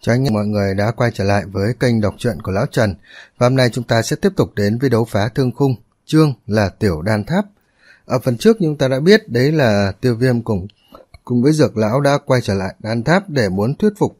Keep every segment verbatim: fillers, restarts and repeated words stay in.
Chào anh mọi người đã quay trở lại với kênh đọc truyện của Lão Trần. Và hôm nay chúng ta sẽ tiếp tục đến với đấu phá thương khung, chương là Tiểu Đan Tháp. Ở phần trước chúng ta đã biết đấy là Tiêu Viêm cùng cùng với Dược Lão đã quay trở lại Đan Tháp để muốn thuyết phục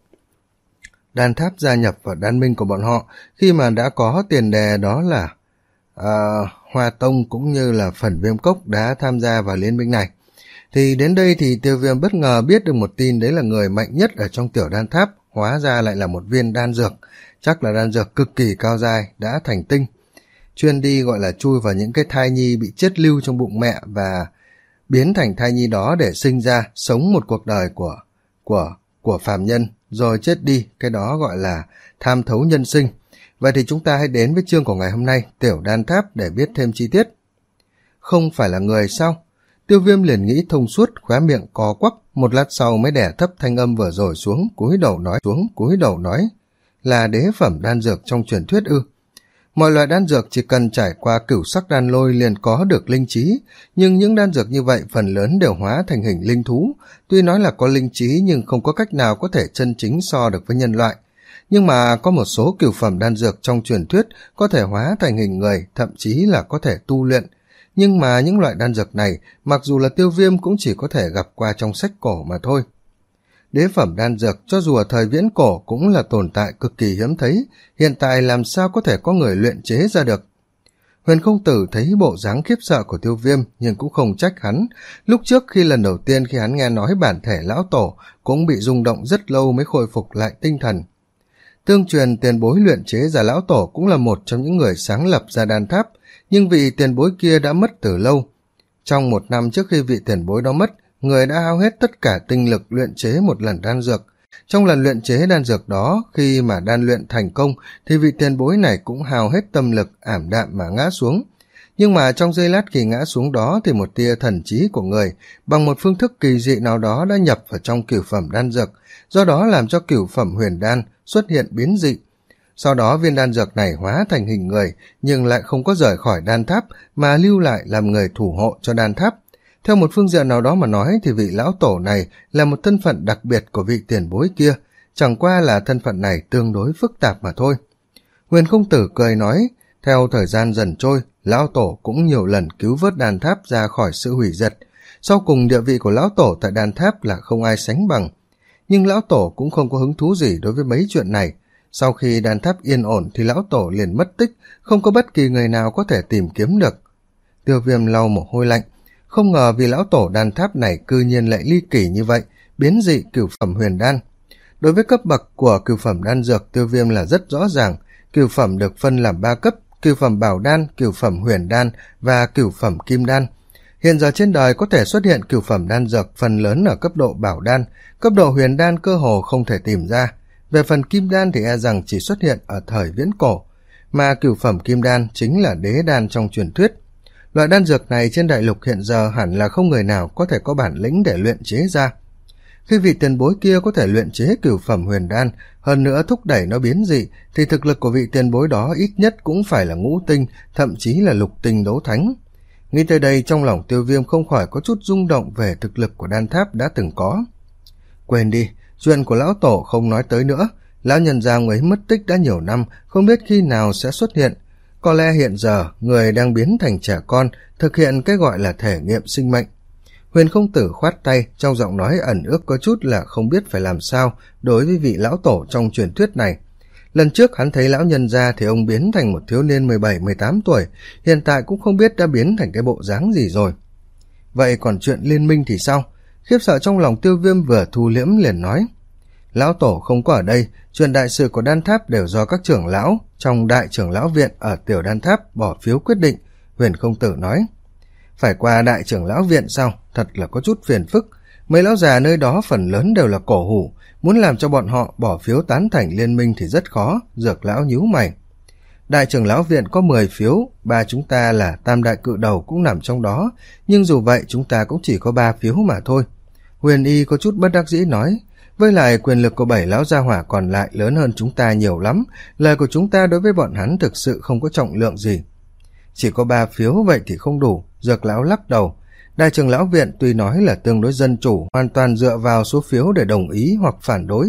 Đan Tháp gia nhập vào đan minh của bọn họ, khi mà đã có tiền đề đó là à, Hoa Tông cũng như là Phần Viêm Cốc đã tham gia vào liên minh này. Thì đến đây thì Tiêu Viêm bất ngờ biết được một tin, đấy là người mạnh nhất ở trong Tiểu Đan Tháp hóa ra lại là một viên đan dược, chắc là đan dược cực kỳ cao dai đã thành tinh, chuyên đi gọi là chui vào những cái thai nhi bị chết lưu trong bụng mẹ và biến thành thai nhi đó để sinh ra, sống một cuộc đời của của của phàm nhân rồi chết đi, cái đó gọi là tham thấu nhân sinh. Vậy thì chúng ta hãy đến với chương của ngày hôm nay, Tiểu Đan Tháp, để biết thêm chi tiết. Không phải là người sao? Tiêu Viêm liền nghĩ thông suốt, khóe miệng co quắp, một lát sau mới đẻ thấp thanh âm vừa rồi xuống, cúi đầu nói xuống, cúi đầu nói, là đế phẩm đan dược trong truyền thuyết ư? Mọi loại đan dược chỉ cần trải qua cửu sắc đan lôi liền có được linh trí, nhưng những đan dược như vậy phần lớn đều hóa thành hình linh thú, tuy nói là có linh trí nhưng không có cách nào có thể chân chính so được với nhân loại. Nhưng mà có một số cửu phẩm đan dược trong truyền thuyết có thể hóa thành hình người, thậm chí là có thể tu luyện. Nhưng mà những loại đan dược này, mặc dù là Tiêu Viêm cũng chỉ có thể gặp qua trong sách cổ mà thôi. Đế phẩm đan dược cho dù ở thời viễn cổ cũng là tồn tại cực kỳ hiếm thấy, hiện tại làm sao có thể có người luyện chế ra được. Huyền Không Tử thấy bộ dáng khiếp sợ của Tiêu Viêm nhưng cũng không trách hắn. Lúc trước khi lần đầu tiên khi hắn nghe nói bản thể lão tổ cũng bị rung động rất lâu mới khôi phục lại tinh thần. Tương truyền tiền bối luyện chế ra lão tổ cũng là một trong những người sáng lập ra đan tháp, nhưng vị tiền bối kia đã mất từ lâu. Trong một năm trước khi vị tiền bối đó mất, người đã hao hết tất cả tinh lực luyện chế một lần đan dược. Trong lần luyện chế đan dược đó, khi mà đan luyện thành công, thì vị tiền bối này cũng hao hết tâm lực, ảm đạm mà ngã xuống. Nhưng mà trong giây lát khi ngã xuống đó thì một tia thần trí của người, bằng một phương thức kỳ dị nào đó đã nhập vào trong cửu phẩm đan dược, do đó làm cho cửu phẩm huyền đan xuất hiện biến dị. Sau đó viên đan dược này hóa thành hình người, nhưng lại không có rời khỏi đan tháp, mà lưu lại làm người thủ hộ cho đan tháp. Theo một phương diện nào đó mà nói thì vị lão tổ này là một thân phận đặc biệt của vị tiền bối kia, chẳng qua là thân phận này tương đối phức tạp mà thôi. Huyền Không Tử cười nói, theo thời gian dần trôi, lão tổ cũng nhiều lần cứu vớt đan tháp ra khỏi sự hủy diệt. Sau cùng địa vị của lão tổ tại đan tháp là không ai sánh bằng. Nhưng lão tổ cũng không có hứng thú gì đối với mấy chuyện này. Sau khi đan tháp yên ổn thì lão tổ liền mất tích, không có bất kỳ người nào có thể tìm kiếm được. Tiêu Viêm lau mồ hôi lạnh, không ngờ vì lão tổ đan tháp này cư nhiên lại ly kỳ như vậy, biến dị cửu phẩm huyền đan. Đối với cấp bậc của cửu phẩm đan dược, Tiêu Viêm là rất rõ ràng, cửu phẩm được phân làm ba cấp, cửu phẩm bảo đan, cửu phẩm huyền đan và cửu phẩm kim đan. Hiện giờ trên đời có thể xuất hiện cửu phẩm đan dược phần lớn ở cấp độ bảo đan, cấp độ huyền đan cơ hồ không thể tìm ra. Về phần kim đan thì e rằng chỉ xuất hiện ở thời viễn cổ, mà cửu phẩm kim đan chính là đế đan trong truyền thuyết. Loại đan dược này trên đại lục hiện giờ hẳn là không người nào có thể có bản lĩnh để luyện chế ra. Khi vị tiền bối kia có thể luyện chế cửu phẩm huyền đan, hơn nữa thúc đẩy nó biến dị, thì thực lực của vị tiền bối đó ít nhất cũng phải là ngũ tinh, thậm chí là lục tinh đấu thánh. Nghĩ tới đây trong lòng Tiêu Viêm không khỏi có chút rung động về thực lực của đan tháp đã từng có. Quên đi, chuyện của lão tổ không nói tới nữa, lão nhân gia người mất tích đã nhiều năm, không biết khi nào sẽ xuất hiện. Có lẽ hiện giờ người đang biến thành trẻ con, thực hiện cái gọi là thể nghiệm sinh mệnh. Huyền Không Tử khoát tay, trong giọng nói ẩn ước có chút là không biết phải làm sao đối với vị lão tổ trong truyền thuyết này. Lần trước hắn thấy lão nhân gia thì ông biến thành một thiếu niên mười bảy mười tám tuổi, hiện tại cũng không biết đã biến thành cái bộ dáng gì rồi. Vậy còn chuyện liên minh thì sao? Khiếp sợ trong lòng Tiêu Viêm vừa thu liễm liền nói, lão tổ không có ở đây, chuyện đại sự của đan tháp đều do các trưởng lão trong đại trưởng lão viện ở Tiểu Đan Tháp bỏ phiếu quyết định. Huyền Không Tử nói, phải qua đại trưởng lão viện sao? Thật là có chút phiền phức. Mấy lão già nơi đó phần lớn đều là cổ hủ, muốn làm cho bọn họ bỏ phiếu tán thành liên minh thì rất khó. Dược lão nhíu mày, đại trưởng lão viện có mười phiếu, ba chúng ta là tam đại cự đầu cũng nằm trong đó, nhưng dù vậy chúng ta cũng chỉ có ba phiếu mà thôi. Huyền Y có chút bất đắc dĩ nói, với lại quyền lực của bảy lão gia hỏa còn lại lớn hơn chúng ta nhiều lắm, lời của chúng ta đối với bọn hắn thực sự không có trọng lượng gì. Chỉ có ba phiếu vậy thì không đủ. Dược lão lắc đầu, đại trưởng lão viện tuy nói là tương đối dân chủ, hoàn toàn dựa vào số phiếu để đồng ý hoặc phản đối,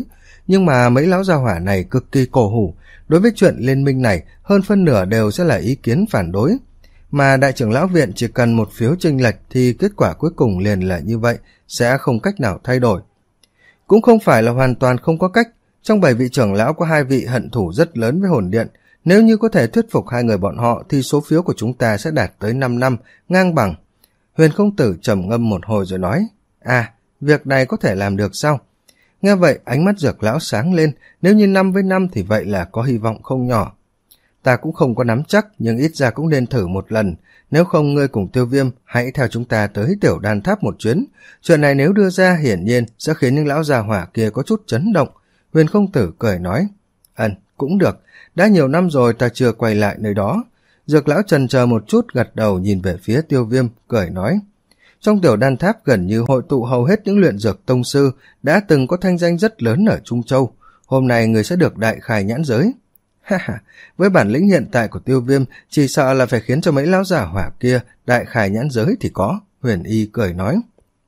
Nhưng mà mấy lão gia hỏa này cực kỳ cổ hủ, đối với chuyện liên minh này hơn phân nửa đều sẽ là ý kiến phản đối. Mà đại trưởng lão viện chỉ cần một phiếu chênh lệch thì kết quả cuối cùng liền là như vậy, sẽ không cách nào thay đổi. Cũng không phải là hoàn toàn không có cách, trong bảy vị trưởng lão có hai vị hận thù rất lớn với hồn điện, nếu như có thể thuyết phục hai người bọn họ thì số phiếu của chúng ta sẽ đạt tới năm năm, ngang bằng. Huyền Không Tử trầm ngâm một hồi rồi nói, à, việc này có thể làm được sao? Nghe vậy ánh mắt Dược lão sáng lên, nếu như năm với năm thì vậy là có hy vọng không nhỏ. Ta cũng không có nắm chắc, nhưng ít ra cũng nên thử một lần, nếu không ngươi cùng Tiêu Viêm hãy theo chúng ta tới Tiểu Đan Tháp một chuyến. Chuyện này nếu đưa ra hiển nhiên sẽ khiến những lão già hỏa kia có chút chấn động. Huyền Không Tử cười nói, ừm, cũng được, đã nhiều năm rồi ta chưa quay lại nơi đó. Dược lão chần chờ một chút gật đầu nhìn về phía Tiêu Viêm, cười nói, trong Tiểu Đan Tháp gần như hội tụ hầu hết những luyện dược tông sư đã từng có thanh danh rất lớn ở Trung Châu, hôm nay người sẽ được đại khai nhãn giới. Ha ha, với bản lĩnh hiện tại của Tiêu Viêm chỉ sợ là phải khiến cho mấy lão giả hỏa kia đại khai nhãn giới thì có. Huyền Y cười nói.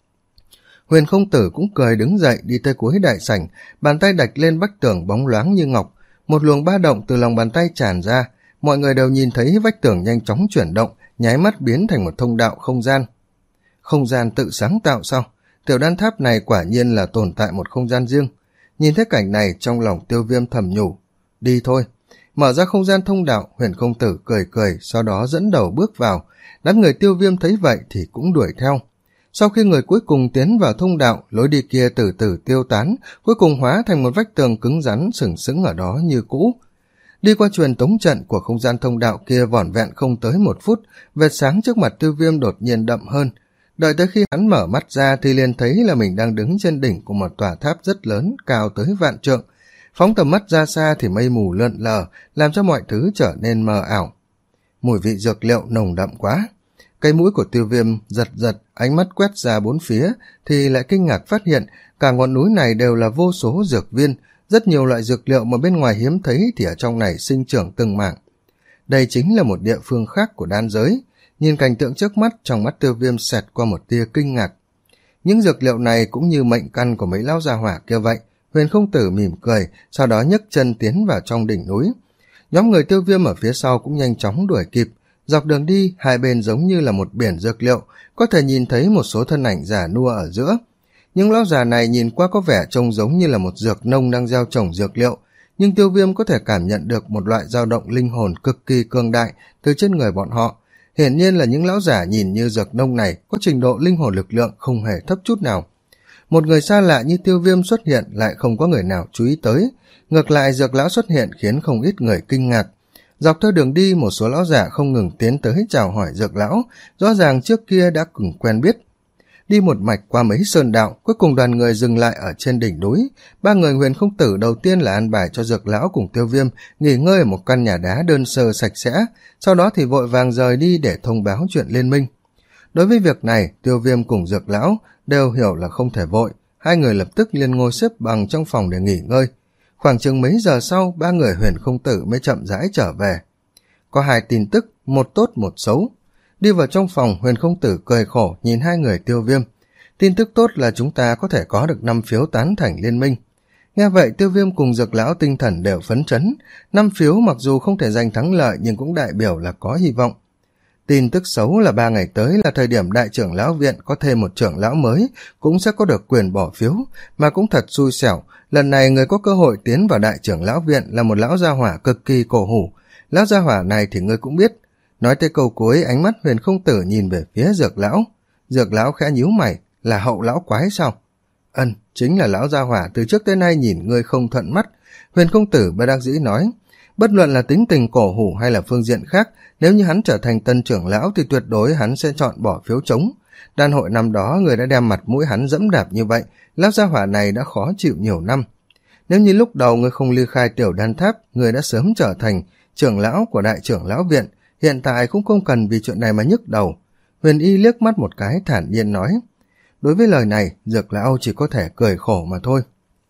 Huyền Không Tử cũng cười đứng dậy đi tới cuối đại sảnh, bàn tay đạch lên vách tường bóng loáng như ngọc, một luồng ba động từ lòng bàn tay tràn ra, mọi người đều nhìn thấy vách tường nhanh chóng chuyển động, nháy mắt biến thành một thông đạo không gian. Không gian tự sáng tạo sao? Tiểu Đan Tháp này quả nhiên là tồn tại một không gian riêng. Nhìn thấy cảnh này trong lòng Tiêu Viêm thầm nhủ, đi thôi. Mở ra không gian thông đạo, Huyền Không Tử cười cười, sau đó dẫn đầu bước vào. Đám người Tiêu Viêm thấy vậy thì cũng đuổi theo. Sau khi người cuối cùng tiến vào thông đạo, lối đi kia từ từ tiêu tán, cuối cùng hóa thành một vách tường cứng rắn sừng sững ở đó như cũ. Đi qua truyền tống trận của không gian thông đạo kia vỏn vẹn không tới một phút, vệt sáng trước mặt Tiêu Viêm đột nhiên đậm hơn. Đợi tới khi hắn mở mắt ra thì liền thấy là mình đang đứng trên đỉnh của một tòa tháp rất lớn, cao tới vạn trượng. Phóng tầm mắt ra xa thì mây mù lượn lờ, làm cho mọi thứ trở nên mờ ảo. Mùi vị dược liệu nồng đậm quá. Cây mũi của Tiêu Viêm giật giật, ánh mắt quét ra bốn phía, thì lại kinh ngạc phát hiện cả ngọn núi này đều là vô số dược viên, rất nhiều loại dược liệu mà bên ngoài hiếm thấy thì ở trong này sinh trưởng từng mảng. Đây chính là một địa phương khác của đan giới. Nhìn cảnh tượng trước mắt, trong mắt Tiêu Viêm xẹt qua một tia kinh ngạc. Những dược liệu này cũng như mệnh căn của mấy lão gia hỏa kia vậy. Huyền Không Tử mỉm cười, sau đó nhấc chân tiến vào trong đỉnh núi. Nhóm người Tiêu Viêm ở phía sau cũng nhanh chóng đuổi kịp. Dọc đường đi, hai bên giống như là một biển dược liệu, có thể nhìn thấy một số thân ảnh già nua ở giữa. Những lão già này nhìn qua có vẻ trông giống như là một dược nông đang gieo trồng dược liệu, nhưng Tiêu Viêm có thể cảm nhận được một loại dao động linh hồn cực kỳ cường đại từ trên người bọn họ. Hiển nhiên là những lão giả nhìn như dược nông này có trình độ linh hồn lực lượng không hề thấp chút nào. Một người xa lạ như Tiêu Viêm xuất hiện lại không có người nào chú ý tới, ngược lại dược lão xuất hiện khiến không ít người kinh ngạc. Dọc theo đường đi, một số lão giả không ngừng tiến tới chào hỏi dược lão, rõ ràng trước kia đã từng quen biết. Đi một mạch qua mấy sơn đạo, cuối cùng đoàn người dừng lại ở trên đỉnh núi. Ba người Huyền Không Tử đầu tiên là an bài cho dược lão cùng Tiêu Viêm nghỉ ngơi ở một căn nhà đá đơn sơ sạch sẽ, sau đó thì vội vàng rời đi để thông báo chuyện liên minh. Đối với việc này, Tiêu Viêm cùng dược lão đều hiểu là không thể vội, hai người lập tức liền ngồi xếp bằng trong phòng để nghỉ ngơi. Khoảng chừng mấy giờ sau, ba người Huyền Không Tử mới chậm rãi trở về. Có hai tin tức, một tốt một xấu. Đi vào trong phòng, Huyền Không Tử cười khổ nhìn hai người Tiêu Viêm. Tin tức tốt là chúng ta có thể có được năm phiếu tán thành liên minh. Nghe vậy, Tiêu Viêm cùng dược lão tinh thần đều phấn chấn. Năm phiếu mặc dù không thể giành thắng lợi nhưng cũng đại biểu là có hy vọng. Tin tức xấu là ba ngày tới là thời điểm đại trưởng lão viện có thêm một trưởng lão mới, cũng sẽ có được quyền bỏ phiếu, mà cũng thật xui xẻo. Lần này người có cơ hội tiến vào đại trưởng lão viện là một lão gia hỏa cực kỳ cổ hủ. Lão gia hỏa này thì ngươi cũng biết. Nói tới câu cuối, ánh mắt Huyền Không Tử nhìn về phía dược lão. Dược lão khẽ nhíu mày, là hậu lão quái sao? Ân, chính là lão gia hỏa từ trước tới nay nhìn ngươi không thuận mắt. Huyền Không Tử bất đắc dĩ nói, bất luận là tính tình cổ hủ hay là phương diện khác, nếu như hắn trở thành tân trưởng lão thì tuyệt đối hắn sẽ chọn bỏ phiếu trống. Đan hội năm đó người đã đem mặt mũi hắn dẫm đạp như vậy, lão gia hỏa này đã khó chịu nhiều năm. Nếu như lúc đầu ngươi không ly khai Tiểu Đan Tháp, ngươi đã sớm trở thành trưởng lão của đại trưởng lão viện, hiện tại cũng không cần vì chuyện này mà nhức đầu. Huyền Y liếc mắt một cái thản nhiên nói. Đối với lời này, dược lão chỉ có thể cười khổ mà thôi.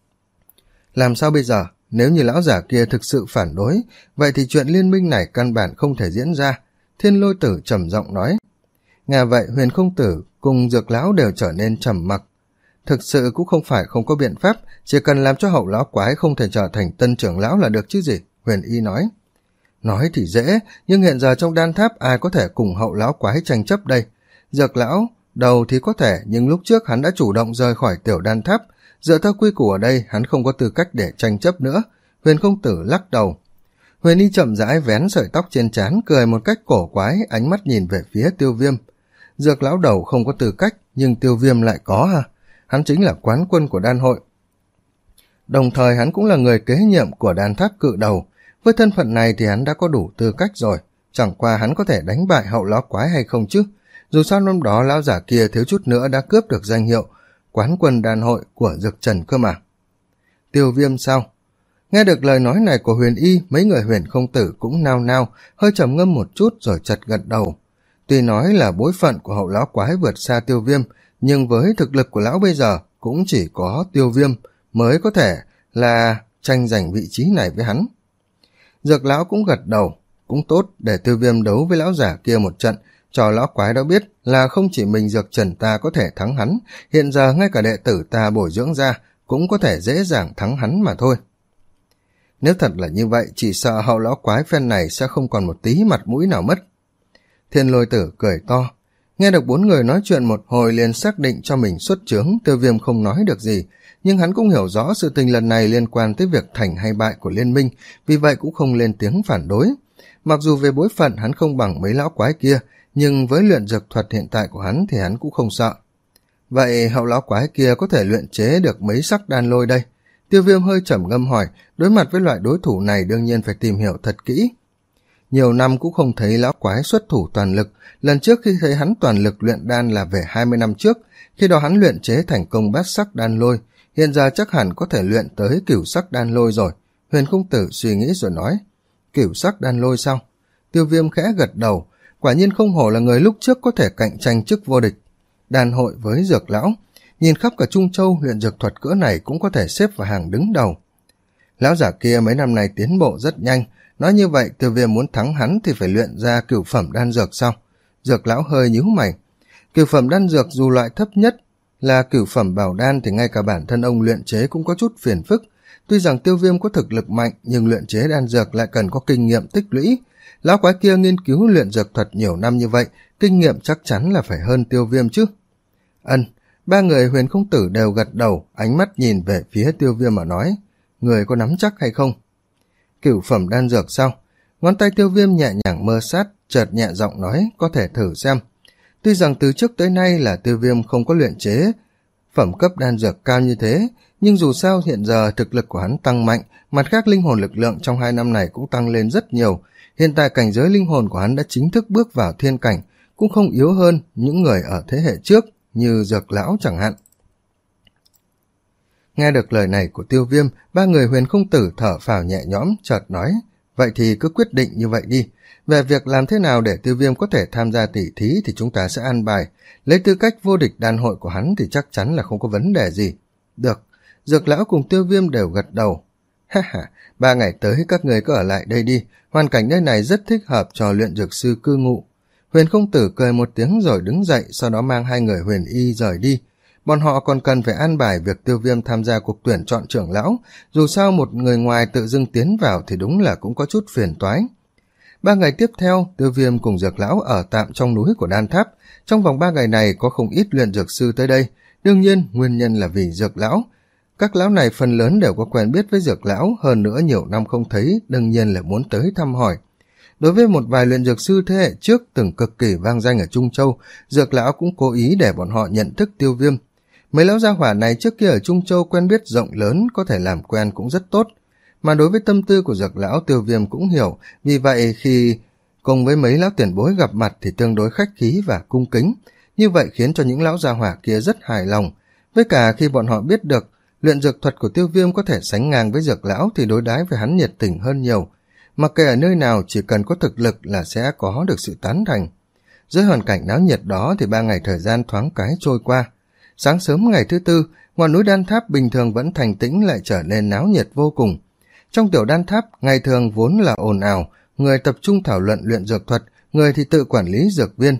Làm sao bây giờ? Nếu như lão giả kia thực sự phản đối, vậy thì chuyện liên minh này căn bản không thể diễn ra. Thiên Lôi Tử trầm giọng nói. Nghe vậy, Huyền Không Tử cùng dược lão đều trở nên trầm mặc. thực sự cũng không phải không có biện pháp, chỉ cần làm cho Hậu lão quái không thể trở thành tân trưởng lão là được chứ gì, Huyền Y nói. Nói thì dễ, nhưng hiện giờ trong đan tháp ai có thể cùng Hậu lão quái tranh chấp đây. Dược lão đầu thì có thể, nhưng lúc trước hắn đã chủ động rời khỏi tiểu đan tháp, dựa theo quy củ ở đây hắn không có tư cách để tranh chấp nữa. Huyền Không Tử lắc đầu. Huyền Y chậm rãi vén sợi tóc trên trán, cười một cách cổ quái, ánh mắt nhìn về phía Tiêu Viêm. Dược lão đầu không có tư cách, nhưng Tiêu Viêm lại có ha. Hắn chính là quán quân của đan hội. Đồng thời hắn cũng là người kế nhiệm của đan tháp cự đầu. Với thân phận này thì hắn đã có đủ tư cách rồi. Chẳng qua hắn có thể đánh bại Hậu lão quái hay không chứ. Dù sao năm đó lão giả kia thiếu chút nữa đã cướp được danh hiệu quán quân đan hội của Dược Trần cơ mà. Tiêu Viêm sao? Nghe được lời nói này của Huyền Y, mấy người Huyền Không Tử cũng nao nao, hơi trầm ngâm một chút rồi chật gật đầu. Tuy nói là bối phận của Hậu lão quái vượt xa Tiêu Viêm, nhưng với thực lực của lão bây giờ cũng chỉ có Tiêu Viêm mới có thể là tranh giành vị trí này với hắn. Dược lão cũng gật đầu, cũng tốt để Tiêu Viêm đấu với lão giả kia một trận, cho lão quái đã biết là không chỉ mình Dược Trần ta có thể thắng hắn, hiện giờ ngay cả đệ tử ta bồi dưỡng ra cũng có thể dễ dàng thắng hắn mà thôi. Nếu thật là như vậy, chỉ sợ Hậu lão quái phen này sẽ không còn một tí mặt mũi nào mất. Thiên Lôi Tử cười to. Nghe được bốn người nói chuyện một hồi liền xác định cho mình xuất chướng, Tiêu Viêm không nói được gì, nhưng hắn cũng hiểu rõ sự tình lần này liên quan tới việc thành hay bại của liên minh, vì vậy cũng không lên tiếng phản đối. Mặc dù về bối phận hắn không bằng mấy lão quái kia, nhưng với luyện dược thuật hiện tại của hắn thì hắn cũng không sợ. Vậy Hậu lão quái kia có thể luyện chế được mấy sắc đan lôi đây? Tiêu Viêm hơi trầm ngâm hỏi, đối mặt với loại đối thủ này đương nhiên phải tìm hiểu thật kỹ. Nhiều năm cũng không thấy lão quái xuất thủ toàn lực, lần trước khi thấy hắn toàn lực luyện đan là về hai mươi năm trước, khi đó hắn luyện chế thành công bát sắc đan lôi, hiện giờ chắc hẳn có thể luyện tới cửu sắc đan lôi rồi. Huyền Không Tử suy nghĩ rồi nói, cửu sắc đan lôi sao? Tiêu Viêm khẽ gật đầu, quả nhiên không hổ là người lúc trước có thể cạnh tranh chức vô địch đan hội với Dược lão, nhìn khắp cả Trung Châu luyện dược thuật cỡ này cũng có thể xếp vào hàng đứng đầu. Lão giả kia mấy năm nay tiến bộ rất nhanh, nói như vậy Tiêu Viêm muốn thắng hắn thì phải luyện ra cửu phẩm đan dược sao? Dược lão hơi nhíu mày. Cửu phẩm đan dược dù loại thấp nhất là cửu phẩm bảo đan thì ngay cả bản thân ông luyện chế cũng có chút phiền phức. Tuy rằng Tiêu Viêm có thực lực mạnh nhưng luyện chế đan dược lại cần có kinh nghiệm tích lũy. Lão quái kia nghiên cứu luyện dược thuật nhiều năm như vậy, kinh nghiệm chắc chắn là phải hơn Tiêu Viêm chứ. Ân, ba người Huyền Không Tử đều gật đầu, ánh mắt nhìn về phía Tiêu Viêm mà nói, người có nắm chắc hay không? Cửu phẩm đan dược sao? Ngón tay Tiêu Viêm nhẹ nhàng mơ sát, chợt nhẹ giọng nói, có thể thử xem. Tuy rằng từ trước tới nay là Tiêu Viêm không có luyện chế phẩm cấp đan dược cao như thế, nhưng dù sao hiện giờ thực lực của hắn tăng mạnh, mặt khác linh hồn lực lượng trong hai năm này cũng tăng lên rất nhiều. Hiện tại cảnh giới linh hồn của hắn đã chính thức bước vào thiên cảnh, cũng không yếu hơn những người ở thế hệ trước, như Dược lão chẳng hạn. Nghe được lời này của Tiêu Viêm, ba người Huyền Không Tử thở phào nhẹ nhõm, chợt nói, vậy thì cứ quyết định như vậy đi. Về việc làm thế nào để Tiêu Viêm có thể tham gia tỷ thí thì chúng ta sẽ an bài. Lấy tư cách vô địch đan hội của hắn thì chắc chắn là không có vấn đề gì. Được, Dược lão cùng Tiêu Viêm đều gật đầu. Ha ha, ba ngày tới các người cứ ở lại đây đi, hoàn cảnh nơi này rất thích hợp cho luyện dược sư cư ngụ. Huyền Không Tử cười một tiếng rồi đứng dậy, sau đó mang hai người Huyền Y rời đi. Bọn họ còn cần phải an bài việc Tiêu Viêm tham gia cuộc tuyển chọn trưởng lão, dù sao một người ngoài tự dưng tiến vào thì đúng là cũng có chút phiền toái. Ba ngày tiếp theo, Tiêu Viêm cùng Dược lão ở tạm trong núi của đan tháp. Trong vòng ba ngày này có không ít luyện dược sư tới đây, đương nhiên nguyên nhân là vì Dược lão. Các lão này phần lớn đều có quen biết với Dược lão, hơn nữa nhiều năm không thấy, đương nhiên là muốn tới thăm hỏi. Đối với một vài luyện dược sư thế hệ trước từng cực kỳ vang danh ở Trung Châu, Dược lão cũng cố ý để bọn họ nhận thức Tiêu Viêm. Mấy lão gia hỏa này trước kia ở Trung Châu quen biết rộng lớn, có thể làm quen cũng rất tốt. Mà đối với tâm tư của Dược lão, Tiêu Viêm cũng hiểu, vì vậy khi cùng với mấy lão tiền bối gặp mặt thì tương đối khách khí và cung kính. Như vậy khiến cho những lão gia hỏa kia rất hài lòng. Với cả khi bọn họ biết được luyện dược thuật của Tiêu Viêm có thể sánh ngang với Dược lão thì đối đãi với hắn nhiệt tình hơn nhiều. Mặc kệ ở nơi nào chỉ cần có thực lực là sẽ có được sự tán thành. Dưới hoàn cảnh náo nhiệt đó thì ba ngày thời gian thoáng cái trôi qua. Sáng sớm ngày thứ tư, ngọn núi đan tháp bình thường vẫn thành tĩnh lại trở nên náo nhiệt vô cùng. Trong tiểu đan tháp, ngày thường vốn là ồn ào, người tập trung thảo luận luyện dược thuật, người thì tự quản lý dược viên.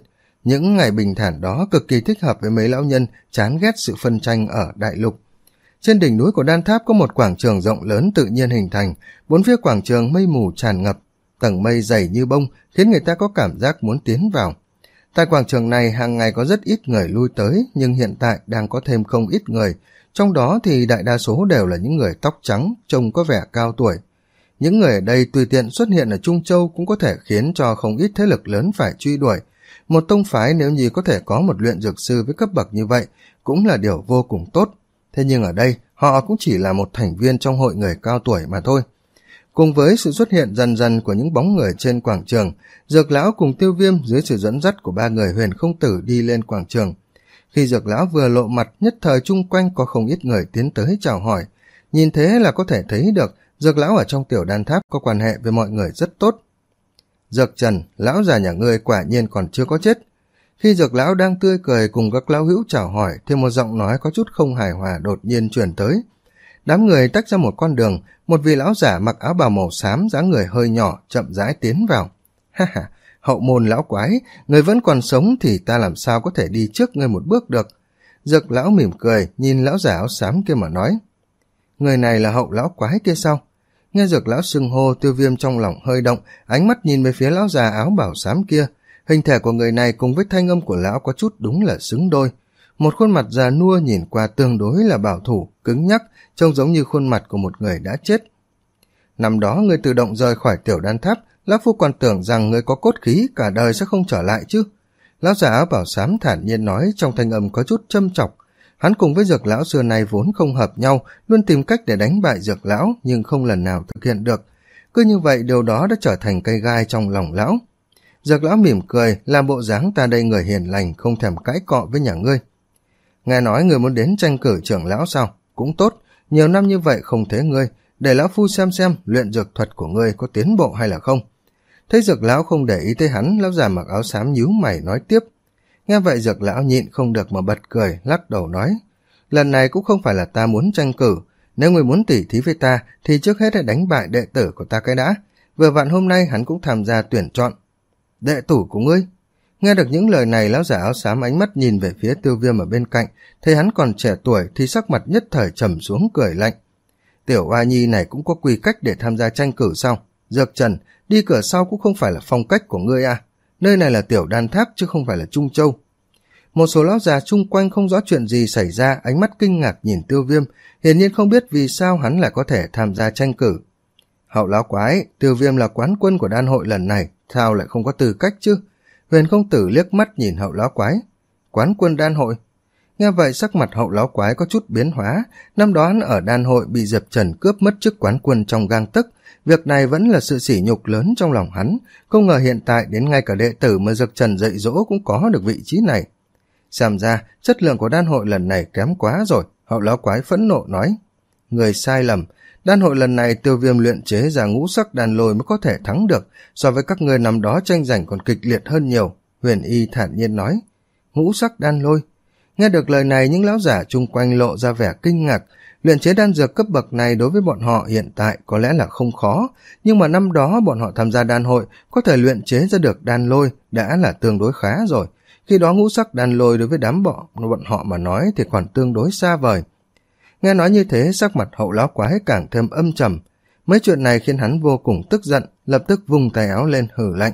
Những ngày bình thản đó cực kỳ thích hợp với mấy lão nhân chán ghét sự phân tranh ở đại lục. Trên đỉnh núi của đan tháp có một quảng trường rộng lớn tự nhiên hình thành, bốn phía quảng trường mây mù tràn ngập, tầng mây dày như bông khiến người ta có cảm giác muốn tiến vào. Tại quảng trường này hàng ngày có rất ít người lui tới, nhưng hiện tại đang có thêm không ít người, trong đó thì đại đa số đều là những người tóc trắng, trông có vẻ cao tuổi. Những người ở đây tùy tiện xuất hiện ở Trung Châu cũng có thể khiến cho không ít thế lực lớn phải truy đuổi. Một tông phái nếu như có thể có một luyện dược sư với cấp bậc như vậy cũng là điều vô cùng tốt. Thế nhưng ở đây họ cũng chỉ là một thành viên trong hội người cao tuổi mà thôi. Cùng với sự xuất hiện dần dần của những bóng người trên quảng trường, Dược lão cùng Tiêu Viêm dưới sự dẫn dắt của ba người Huyền Không Tử đi lên quảng trường. Khi Dược lão vừa lộ mặt, nhất thời chung quanh có không ít người tiến tới chào hỏi. Nhìn thế là có thể thấy được Dược lão ở trong tiểu đan tháp có quan hệ với mọi người rất tốt. Dược Trần, lão già nhà ngươi quả nhiên còn chưa có chết. Khi Dược lão đang tươi cười cùng các lão hữu chào hỏi thì một giọng nói có chút không hài hòa đột nhiên truyền tới. Đám người tách ra một con đường, một vị lão giả mặc áo bào màu xám, dáng người hơi nhỏ, chậm rãi tiến vào. Ha ha, hậu môn lão quái, người vẫn còn sống thì ta làm sao có thể đi trước ngươi một bước được. Dược lão mỉm cười, nhìn lão giả áo xám kia mà nói. Người này là hậu lão quái kia sao? Nghe Dược lão xưng hô, Tiêu Viêm trong lòng hơi động, ánh mắt nhìn về phía lão già áo bảo xám kia. Hình thể của người này cùng với thanh âm của lão có chút đúng là xứng đôi. Một khuôn mặt già nua nhìn qua tương đối là bảo thủ, cứng nhắc, trông giống như khuôn mặt của một người đã chết. Năm đó ngươi tự động rời khỏi tiểu đan tháp, lão phu còn tưởng rằng ngươi có cốt khí cả đời sẽ không trở lại chứ. Lão già áo bảo xám thản nhiên nói, trong thanh âm có chút châm chọc. Hắn cùng với Dược lão xưa nay vốn không hợp nhau, luôn tìm cách để đánh bại Dược lão nhưng không lần nào thực hiện được. Cứ như vậy điều đó đã trở thành cây gai trong lòng lão. Dược lão mỉm cười, làm bộ dáng ta đây người hiền lành, không thèm cãi cọ với nhà ngươi. Nghe nói người muốn đến tranh cử trưởng lão sao? Cũng tốt, nhiều năm như vậy không thấy ngươi, để lão phu xem xem luyện dược thuật của ngươi có tiến bộ hay là không. Thấy Dược lão không để ý tới hắn, lão già mặc áo xám nhíu mày nói tiếp. Nghe vậy Dược lão nhịn không được mà bật cười, lắc đầu nói. Lần này cũng không phải là ta muốn tranh cử, nếu người muốn tỉ thí với ta thì trước hết hãy đánh bại đệ tử của ta cái đã. Vừa vặn hôm nay hắn cũng tham gia tuyển chọn. Đệ tử của ngươi? Nghe được những lời này, lão giả áo xám ánh mắt nhìn về phía Tiêu Viêm ở bên cạnh, thấy hắn còn trẻ tuổi thì sắc mặt nhất thời trầm xuống cười lạnh. Tiểu oa nhi này cũng có quy cách để tham gia tranh cử sao? Dược Trần, đi cửa sau cũng không phải là phong cách của ngươi à? Nơi này là tiểu đan tháp chứ không phải là Trung Châu. Một số lão già chung quanh không rõ chuyện gì xảy ra, ánh mắt kinh ngạc nhìn Tiêu Viêm, hiển nhiên không biết vì sao hắn lại có thể tham gia tranh cử. Hậu lão quái, Tiêu Viêm là quán quân của đan hội lần này, sao lại không có tư cách chứ? Huyền Không Tử liếc mắt nhìn hậu lão quái. Quán quân đan hội? Nghe vậy sắc mặt hậu lão quái có chút biến hóa, năm đó hắn ở đan hội bị Diệp Trần cướp mất chức quán quân trong gang tấc, việc này vẫn là sự sỉ nhục lớn trong lòng hắn, không ngờ hiện tại đến ngay cả đệ tử mà Diệp Trần dạy dỗ cũng có được vị trí này. Xem ra chất lượng của đan hội lần này kém quá rồi, hậu lão quái phẫn nộ nói. Người sai lầm, đan hội lần này Tiêu Viêm luyện chế ra ngũ sắc đan lôi mới có thể thắng được, so với các người năm đó tranh giành còn kịch liệt hơn nhiều. Huyền Y thản nhiên nói. Ngũ sắc đan lôi? Nghe được lời này, những lão giả chung quanh lộ ra vẻ kinh ngạc. Luyện chế đan dược cấp bậc này đối với bọn họ hiện tại có lẽ là không khó, nhưng mà năm đó bọn họ tham gia đan hội có thể luyện chế ra được đan lôi đã là tương đối khá rồi. Khi đó ngũ sắc đan lôi đối với đám bọn, bọn họ mà nói thì còn tương đối xa vời. Nghe nói như thế, sắc mặt hậu lão quái càng thêm âm trầm. Mấy chuyện này khiến hắn vô cùng tức giận, lập tức vung tay áo lên hử lạnh.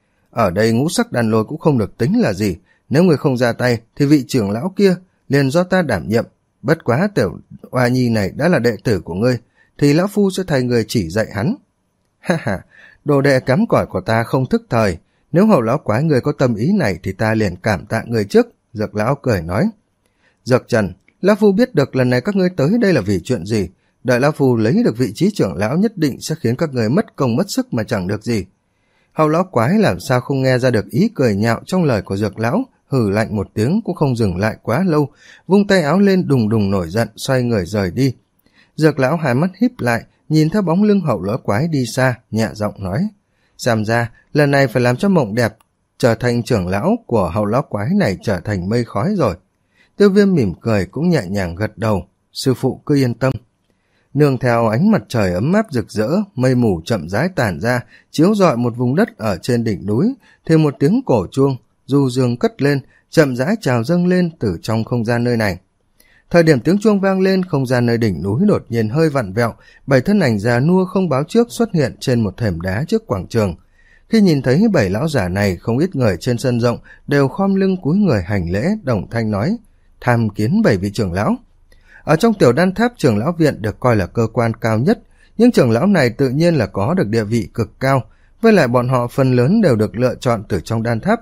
Ở đây ngũ sắc đan lôi cũng không được tính là gì, nếu người không ra tay thì vị trưởng lão kia liền do ta đảm nhiệm. Bất quá tiểu oa nhi này đã là đệ tử của ngươi, thì lão phu sẽ thay người chỉ dạy hắn. Ha ha, đồ đệ kém cỏi của ta không thức thời, nếu hậu lão quái người có tâm ý này thì ta liền cảm tạ người trước. Dược lão cười nói. Dược Trần, lão phu biết được lần này các ngươi tới đây là vì chuyện gì, đợi lão phu lấy được vị trí trưởng lão nhất định sẽ khiến các người mất công mất sức mà chẳng được gì. Hậu lão quái làm sao không nghe ra được ý cười nhạo trong lời của Dược lão, hừ lạnh một tiếng cũng không dừng lại quá lâu, vung tay áo lên đùng đùng nổi giận, xoay người rời đi. Dược lão hai mắt híp lại, nhìn theo bóng lưng hậu lão quái đi xa, nhẹ giọng nói. Xem ra, lần này phải làm cho mộng đẹp, trở thành trưởng lão của hậu lão quái này trở thành mây khói rồi. Tiêu Viêm mỉm cười cũng nhẹ nhàng gật đầu, sư phụ cứ yên tâm. Nương theo ánh mặt trời ấm áp rực rỡ, mây mù chậm rãi tản ra, chiếu rọi một vùng đất ở trên đỉnh núi, thì một tiếng cổ chuông du dương cất lên, chậm rãi trào dâng lên từ trong không gian nơi này. Thời điểm tiếng chuông vang lên, không gian nơi đỉnh núi đột nhiên hơi vặn vẹo, bảy thân ảnh già nua không báo trước xuất hiện trên một thềm đá trước quảng trường. Khi nhìn thấy bảy lão giả này, không ít người trên sân rộng đều khom lưng cúi người hành lễ, đồng thanh nói: tham kiến bảy vị trưởng lão. Ở trong Tiểu Đan Tháp, trưởng lão viện được coi là cơ quan cao nhất, nhưng trưởng lão này tự nhiên là có được địa vị cực cao, với lại bọn họ phần lớn đều được lựa chọn từ trong đan tháp.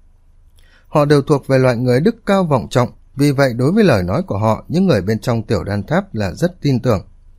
Họ đều thuộc về loại người đức cao vọng trọng, vì vậy đối với lời nói của họ, những người bên trong Tiểu Đan Tháp là rất tin tưởng.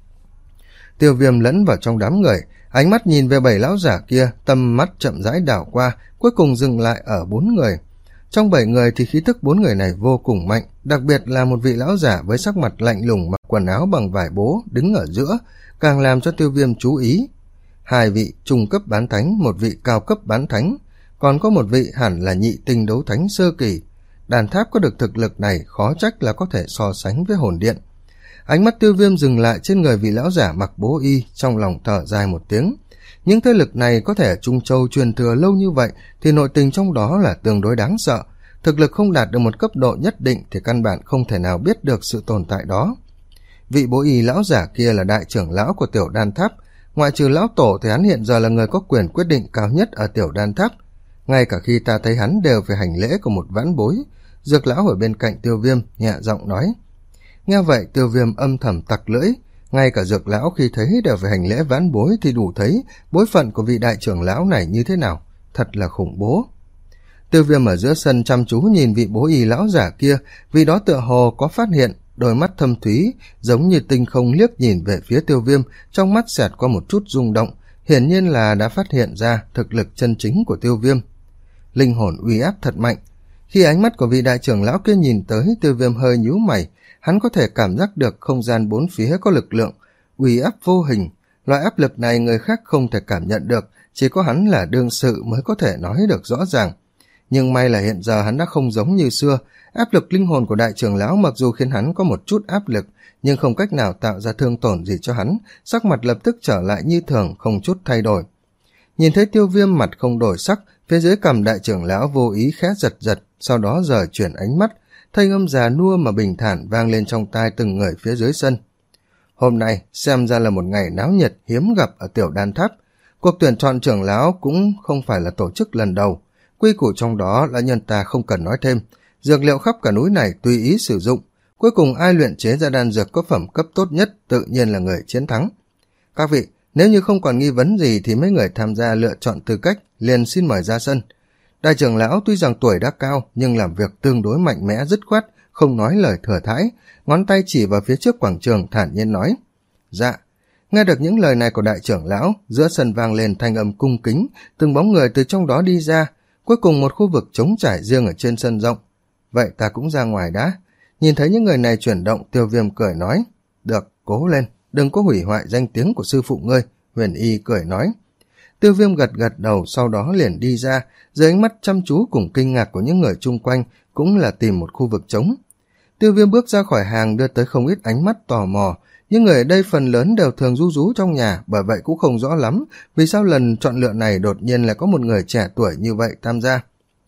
Tiêu Viêm lẫn vào trong đám người, ánh mắt nhìn về bảy lão giả kia, tầm mắt chậm rãi đảo qua, cuối cùng dừng lại ở bốn người. Trong bảy người thì khí tức bốn người này vô cùng mạnh, đặc biệt là một vị lão giả với sắc mặt lạnh lùng mặc quần áo bằng vải bố đứng ở giữa, càng làm cho Tiêu Viêm chú ý. Hai vị trung cấp bán thánh, một vị cao cấp bán thánh, còn có một vị hẳn là nhị tinh đấu thánh sơ kỳ. Đan tháp có được thực lực này khó trách là có thể so sánh với hồn điện. Ánh mắt Tiêu Viêm dừng lại trên người vị lão giả mặc bố y, trong lòng thở dài một tiếng. Những thế lực này có thể Trung Châu truyền thừa lâu như vậy thì nội tình trong đó là tương đối đáng sợ. Thực lực không đạt được một cấp độ nhất định thì căn bản không thể nào biết được sự tồn tại đó. Vị bố y lão giả kia là đại trưởng lão của Tiểu Đan Tháp. Ngoại trừ lão tổ thì hắn hiện giờ là người có quyền quyết định cao nhất ở Tiểu Đan Tháp. Ngay cả khi ta thấy hắn đều phải hành lễ của một vãn bối. Dược lão ở bên cạnh Tiêu Viêm nhẹ giọng nói. Nghe vậy Tiêu Viêm âm thầm tặc lưỡi. Ngay cả dược lão khi thấy đều phải hành lễ vãn bối thì đủ thấy bối phận của vị đại trưởng lão này như thế nào. Thật là khủng bố. Tiêu Viêm ở giữa sân chăm chú nhìn vị bố y lão giả kia, vì đó tựa hồ có phát hiện, đôi mắt thâm thúy giống như tinh không liếc nhìn về phía Tiêu Viêm, trong mắt xẹt qua một chút rung động, hiển nhiên là đã phát hiện ra thực lực chân chính của Tiêu Viêm. Linh hồn uy áp thật mạnh. Khi ánh mắt của vị đại trưởng lão kia nhìn tới, Tiêu Viêm hơi nhíu mày, hắn có thể cảm giác được không gian bốn phía có lực lượng, uy áp vô hình. Loại áp lực này người khác không thể cảm nhận được, chỉ có hắn là đương sự mới có thể nói được rõ ràng. Nhưng may là hiện giờ hắn đã không giống như xưa, áp lực linh hồn của đại trưởng lão mặc dù khiến hắn có một chút áp lực, nhưng không cách nào tạo ra thương tổn gì cho hắn, sắc mặt lập tức trở lại như thường, không chút thay đổi. Nhìn thấy Tiêu Viêm mặt không đổi sắc, phía dưới cằm đại trưởng lão vô ý khẽ giật giật, sau đó rời chuyển ánh mắt, thanh âm già nua mà bình thản vang lên trong tai từng người phía dưới sân. Hôm nay xem ra là một ngày náo nhiệt hiếm gặp ở Tiểu Đan Tháp. Cuộc tuyển chọn trưởng lão cũng không phải là tổ chức lần đầu, quy củ trong đó là nhân ta không cần nói thêm, dược liệu khắp cả núi này tùy ý sử dụng, cuối cùng ai luyện chế ra đan dược có phẩm cấp tốt nhất tự nhiên là người chiến thắng. Các vị, nếu như không còn nghi vấn gì thì mấy người tham gia lựa chọn tư cách liền xin mời ra sân. Đại trưởng lão tuy rằng tuổi đã cao nhưng làm việc tương đối mạnh mẽ dứt khoát, không nói lời thừa thãi, ngón tay chỉ vào phía trước quảng trường thản nhiên nói. Dạ. Nghe được những lời này của đại trưởng lão, giữa sân vang lên thanh âm cung kính, từng bóng người từ trong đó đi ra, cuối cùng một khu vực trống trải riêng ở trên sân rộng. Vậy ta cũng ra ngoài đã. Nhìn thấy những người này chuyển động, Tiêu Viêm cười nói. Được, cố lên, đừng có hủy hoại danh tiếng của sư phụ ngươi, Huyền Y cười nói. Tiêu Viêm gật gật đầu, sau đó liền đi ra, dưới ánh mắt chăm chú cùng kinh ngạc của những người chung quanh, cũng là tìm một khu vực trống. Tiêu Viêm bước ra khỏi hàng đưa tới không ít ánh mắt tò mò, những người ở đây phần lớn đều thường ru rú trong nhà, bởi vậy cũng không rõ lắm vì sao lần chọn lựa này đột nhiên lại có một người trẻ tuổi như vậy tham gia.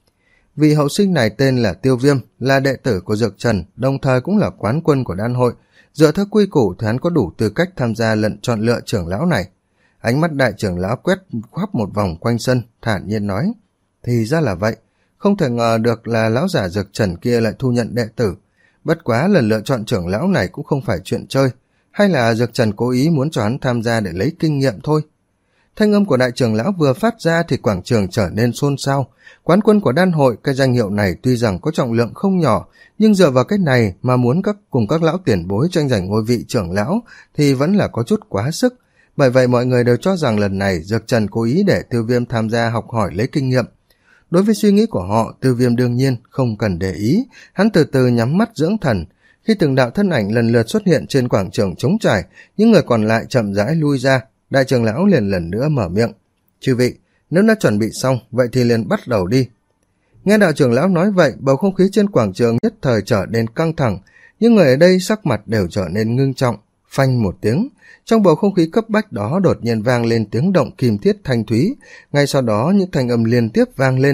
Vị hậu sinh này tên là Tiêu Viêm, là đệ tử của Dược Trần, đồng thời cũng là quán quân của đan hội. Dựa theo quy củ thì hắn có đủ tư cách tham gia lần chọn lựa trưởng lão này. Ánh mắt đại trưởng lão quét khắp một vòng quanh sân, thản nhiên nói. Thì ra là vậy, không thể ngờ được là lão giả Dược Trần kia lại thu nhận đệ tử. Bất quá lần lựa chọn trưởng lão này cũng không phải chuyện chơi, hay là Dược Trần cố ý muốn cho hắn tham gia để lấy kinh nghiệm thôi. Thanh âm của đại trưởng lão vừa phát ra thì quảng trường trở nên xôn xao. Quán quân của đan hội, cái danh hiệu này tuy rằng có trọng lượng không nhỏ, nhưng dựa vào cái này mà muốn các cùng các lão tiền bối tranh giành ngôi vị trưởng lão thì vẫn là có chút quá sức. Bởi vậy mọi người đều cho rằng lần này Dược Trần cố ý để Tiêu Viêm tham gia học hỏi lấy kinh nghiệm. Đối với suy nghĩ của họ, Tiêu Viêm đương nhiên không cần để ý, hắn từ từ nhắm mắt dưỡng thần. Khi từng đạo thân ảnh lần lượt xuất hiện trên quảng trường trống trải, những người còn lại chậm rãi lui ra, đại trưởng lão liền lần nữa mở miệng. Chư vị, nếu đã chuẩn bị xong, vậy thì liền bắt đầu đi. Nghe đạo trưởng lão nói vậy, bầu không khí trên quảng trường nhất thời trở nên căng thẳng, những người ở đây sắc mặt đều trở nên ngưng trọng. Phanh một tiếng, trong bầu không khí cấp bách đó đột nhiên vang lên tiếng động kim thiết thanh thúy, ngay sau đó những thanh âm liên tiếp vang lên,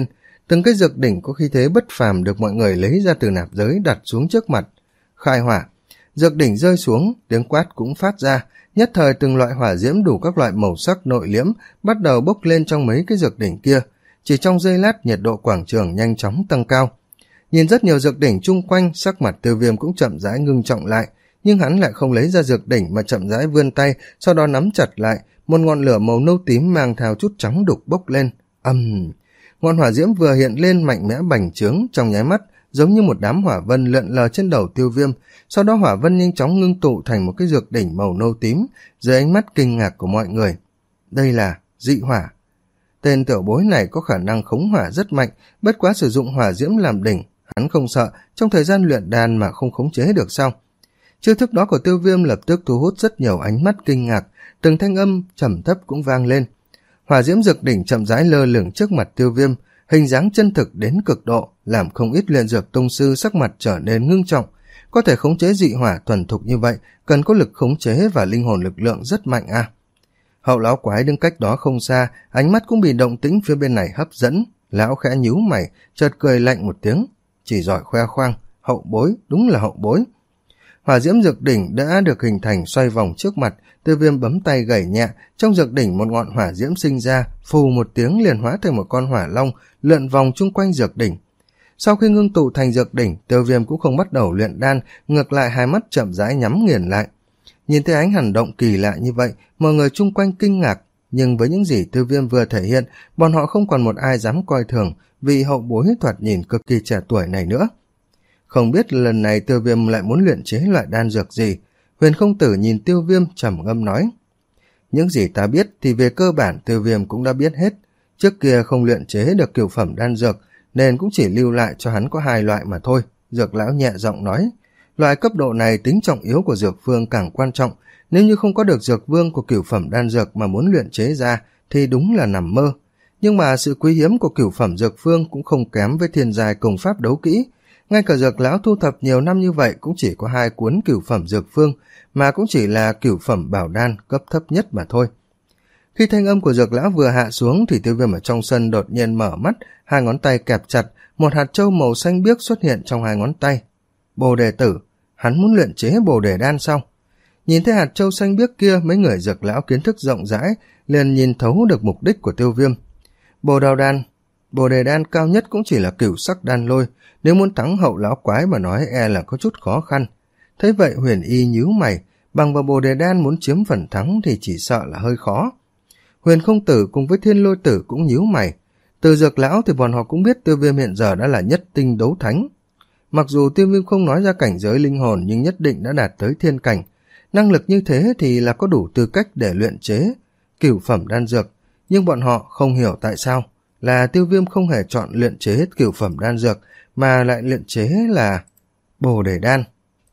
Từng cái dược đỉnh có khí thế bất phàm được mọi người lấy ra từ nạp giới đặt xuống trước mặt. Khai hỏa. Dược đỉnh rơi xuống, tiếng quát cũng phát ra, nhất thời từng loại hỏa diễm đủ các loại màu sắc nội liễm bắt đầu bốc lên trong mấy cái dược đỉnh kia. Chỉ trong giây lát nhiệt độ quảng trường nhanh chóng tăng cao. Nhìn rất nhiều dược đỉnh chung quanh, sắc mặt Tiêu Viêm cũng chậm rãi ngưng trọng lại, nhưng hắn lại không lấy ra dược đỉnh mà chậm rãi vươn tay, sau đó nắm chặt lại, một ngọn lửa màu nâu tím mang theo chút trắng đục bốc lên. Ầm! Uhm. Ngọn hỏa diễm vừa hiện lên mạnh mẽ bành trướng, trong nháy mắt giống như một đám hỏa vân lượn lờ trên đầu Tiêu Viêm, sau đó hỏa vân nhanh chóng ngưng tụ thành một cái dược đỉnh màu nâu tím dưới ánh mắt kinh ngạc của mọi người. Đây là dị hỏa. Tên tiểu bối này có khả năng khống hỏa rất mạnh, bất quá sử dụng hỏa diễm làm đỉnh, hắn không sợ trong thời gian luyện đan mà không khống chế được sao? Chiêu thức đó của Tiêu Viêm lập tức thu hút rất nhiều ánh mắt kinh ngạc, từng thanh âm trầm thấp cũng vang lên. Hỏa diễm dược đỉnh chậm rãi lơ lửng trước mặt Tiêu Viêm, hình dáng chân thực đến cực độ, làm không ít luyện dược tông sư sắc mặt trở nên ngưng trọng. Có thể khống chế dị hỏa thuần thục như vậy, cần có lực khống chế và linh hồn lực lượng rất mạnh à. Hậu lão quái đứng cách đó không xa, ánh mắt cũng bị động tĩnh phía bên này hấp dẫn. Lão khẽ nhíu mày, chợt cười lạnh một tiếng. Chỉ giỏi khoe khoang, hậu bối, đúng là hậu bối. Hỏa diễm dược đỉnh đã được hình thành xoay vòng trước mặt, Tiêu Viêm bấm tay gảy nhẹ, trong dược đỉnh một ngọn hỏa diễm sinh ra, phù một tiếng liền hóa thành một con hỏa long, lượn vòng chung quanh dược đỉnh. Sau khi ngưng tụ thành dược đỉnh, Tiêu Viêm cũng không bắt đầu luyện đan, ngược lại hai mắt chậm rãi nhắm nghiền lại. Nhìn thấy ánh hành động kỳ lạ như vậy, mọi người chung quanh kinh ngạc, nhưng với những gì Tiêu Viêm vừa thể hiện, bọn họ không còn một ai dám coi thường vì hậu bối thoạt nhìn cực kỳ trẻ tuổi này nữa. Không biết lần này Tiêu Viêm lại muốn luyện chế loại đan dược gì. Huyền Không Tử nhìn Tiêu Viêm trầm ngâm nói. Những gì ta biết thì về cơ bản Tiêu Viêm cũng đã biết hết. Trước kia không luyện chế được cửu phẩm đan dược, nên cũng chỉ lưu lại cho hắn có hai loại mà thôi. Dược lão nhẹ giọng nói. Loại cấp độ này tính trọng yếu của dược vương càng quan trọng. Nếu như không có được dược vương của cửu phẩm đan dược mà muốn luyện chế ra thì đúng là nằm mơ. Nhưng mà sự quý hiếm của cửu phẩm dược vương cũng không kém với thiên giai công pháp đấu kỹ. Ngay cả dược lão thu thập nhiều năm như vậy cũng chỉ có hai cuốn cửu phẩm dược phương, mà cũng chỉ là cửu phẩm bảo đan cấp thấp nhất mà thôi. Khi thanh âm của dược lão vừa hạ xuống thì Tiêu Viêm ở trong sân đột nhiên mở mắt, hai ngón tay kẹp chặt, một hạt châu màu xanh biếc xuất hiện trong hai ngón tay. Bồ đề tử, hắn muốn luyện chế bồ đề đan sao? Nhìn thấy hạt châu xanh biếc kia, mấy người dược lão kiến thức rộng rãi liền nhìn thấu được mục đích của Tiêu Viêm. Bồ đào đan, bồ đề đan cao nhất cũng chỉ là cửu sắc đan lôi, nếu muốn thắng hậu lão quái mà nói e là có chút khó khăn. Thấy vậy Huyền Y nhíu mày, bằng vào bồ đề đan muốn chiếm phần thắng thì chỉ sợ là hơi khó. Huyền Không Tử cùng với Thiên Lôi Tử cũng nhíu mày. Từ dược lão thì bọn họ cũng biết Tiêu Viêm hiện giờ đã là nhất tinh đấu thánh. Mặc dù Tiêu Viêm không nói ra cảnh giới linh hồn nhưng nhất định đã đạt tới thiên cảnh. Năng lực như thế thì là có đủ tư cách để luyện chế cửu phẩm đan dược, nhưng bọn họ không hiểu tại sao là Tiêu Viêm không hề chọn luyện chế hết cửu phẩm đan dược mà lại luyện chế là bồ đề đan.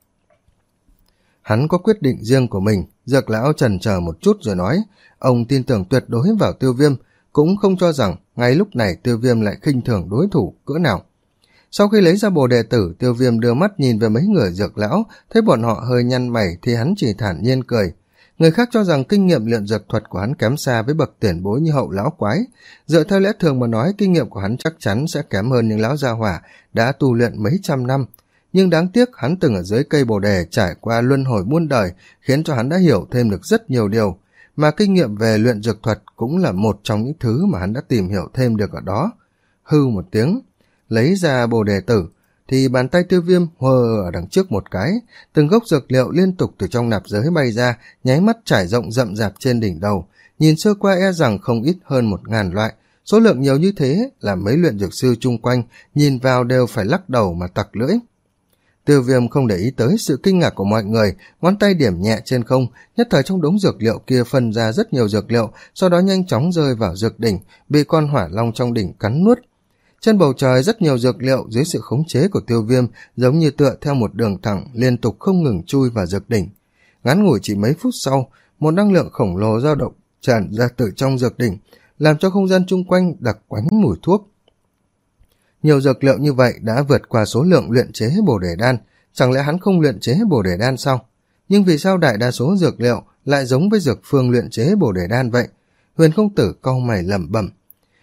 Hắn có quyết định riêng của mình. Dược lão chần chờ một chút rồi nói, ông tin tưởng tuyệt đối vào Tiêu Viêm, cũng không cho rằng ngay lúc này Tiêu Viêm lại khinh thường đối thủ cỡ nào. Sau khi lấy ra bồ đề tử, Tiêu Viêm đưa mắt nhìn về mấy người dược lão, thấy bọn họ hơi nhăn mày thì hắn chỉ thản nhiên cười. Người khác cho rằng kinh nghiệm luyện dược thuật của hắn kém xa với bậc tiền bối như hậu lão quái. Dựa theo lẽ thường mà nói, kinh nghiệm của hắn chắc chắn sẽ kém hơn những lão gia hỏa đã tu luyện mấy trăm năm. Nhưng đáng tiếc hắn từng ở dưới cây bồ đề trải qua luân hồi muôn đời, khiến cho hắn đã hiểu thêm được rất nhiều điều. Mà kinh nghiệm về luyện dược thuật cũng là một trong những thứ mà hắn đã tìm hiểu thêm được ở đó. Hư một tiếng, lấy ra bồ đề tử, thì bàn tay Tiêu Viêm hờ ở đằng trước một cái, từng gốc dược liệu liên tục từ trong nạp giới bay ra, nháy mắt trải rộng rậm rạp trên đỉnh đầu. Nhìn sơ qua e rằng không ít hơn một ngàn loại, số lượng nhiều như thế làm mấy luyện dược sư chung quanh nhìn vào đều phải lắc đầu mà tặc lưỡi. Tiêu Viêm không để ý tới sự kinh ngạc của mọi người, ngón tay điểm nhẹ trên không, nhất thời trong đống dược liệu kia phân ra rất nhiều dược liệu, sau đó nhanh chóng rơi vào dược đỉnh, bị con hỏa long trong đỉnh cắn nuốt. Trên bầu trời rất nhiều dược liệu dưới sự khống chế của Tiêu Viêm giống như tựa theo một đường thẳng liên tục không ngừng chui vào dược đỉnh. Ngắn ngủi chỉ mấy phút sau, một năng lượng khổng lồ dao động tràn ra từ trong dược đỉnh, làm cho không gian chung quanh đặc quánh mùi thuốc. Nhiều dược liệu như vậy đã vượt qua số lượng luyện chế bồ đề đan, chẳng lẽ hắn không luyện chế bồ đề đan sao? Nhưng vì sao đại đa số dược liệu lại giống với dược phương luyện chế bồ đề đan vậy? Huyền Không Tử cau mày lẩm bẩm.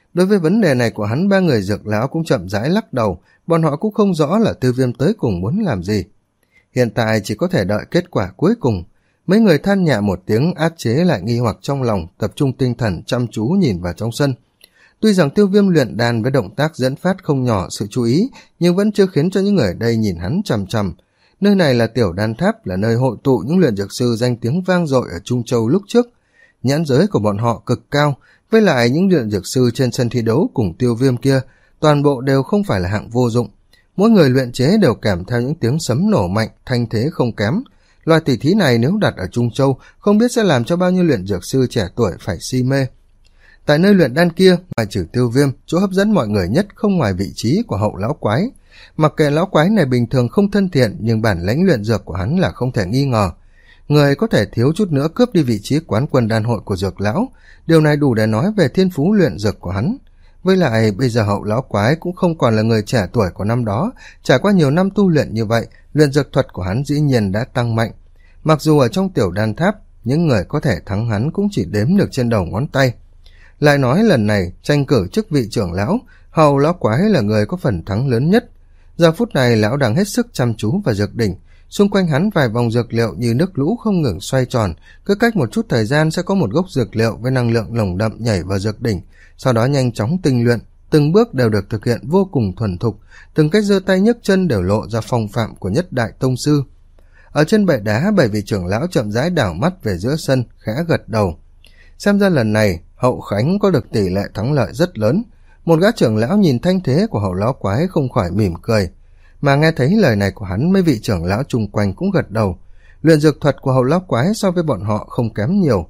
Đối với vấn đề này của hắn, ba người Dược lão cũng chậm rãi lắc đầu, bọn họ cũng không rõ là Tiêu Viêm tới cùng muốn làm gì. Hiện tại chỉ có thể đợi kết quả cuối cùng. Mấy người than nhẹ một tiếng, áp chế lại nghi hoặc trong lòng, tập trung tinh thần chăm chú nhìn vào trong sân. Tuy rằng Tiêu Viêm luyện đan với động tác dẫn phát không nhỏ sự chú ý, nhưng vẫn chưa khiến cho những người ở đây nhìn hắn chằm chằm. Nơi này là Tiểu Đan Tháp, là nơi hội tụ những luyện dược sư danh tiếng vang dội ở Trung Châu lúc trước. Nhãn giới của bọn họ cực cao, với lại những luyện dược sư trên sân thi đấu cùng Tiêu Viêm kia, toàn bộ đều không phải là hạng vô dụng. Mỗi người luyện chế đều kèm theo những tiếng sấm nổ mạnh, thanh thế không kém. Loại tỷ thí này nếu đặt ở Trung Châu, không biết sẽ làm cho bao nhiêu luyện dược sư trẻ tuổi phải si mê. Tại nơi luyện đan kia, ngoài trừ Tiêu Viêm, chỗ hấp dẫn mọi người nhất không ngoài vị trí của Hậu lão quái. Mặc kệ lão quái này bình thường không thân thiện, nhưng bản lãnh luyện dược của hắn là không thể nghi ngờ. Người có thể thiếu chút nữa cướp đi vị trí quán quân đan hội của Dược lão, điều này đủ để nói về thiên phú luyện dược của hắn. Với lại bây giờ Hậu lão quái cũng không còn là người trẻ tuổi của năm đó, trải qua nhiều năm tu luyện như vậy, luyện dược thuật của hắn dĩ nhiên đã tăng mạnh. Mặc dù ở trong Tiểu Đan Tháp, những người có thể thắng hắn cũng chỉ đếm được trên đầu ngón tay. Lại nói lần này tranh cử chức vị trưởng lão, Hậu lão quái là người có phần thắng lớn nhất. Giờ phút này lão đang hết sức chăm chú vào dược đỉnh, xung quanh hắn vài vòng dược liệu như nước lũ không ngừng xoay tròn, cứ cách một chút thời gian sẽ có một gốc dược liệu với năng lượng nồng đậm nhảy vào dược đỉnh, sau đó nhanh chóng tinh luyện, từng bước đều được thực hiện vô cùng thuần thục, từng cách giơ tay nhấc chân đều lộ ra phong phạm của nhất đại tông sư. Ở trên bệ đá, bảy vị trưởng lão chậm rãi đảo mắt về giữa sân, khẽ gật đầu. Xem ra lần này Hậu Khánh có được tỷ lệ thắng lợi rất lớn. Một gã trưởng lão nhìn thanh thế của Hậu lão quái không khỏi mỉm cười, mà nghe thấy lời này của hắn, mấy vị trưởng lão chung quanh cũng gật đầu. Luyện dược thuật của Hậu lão quái so với bọn họ không kém nhiều.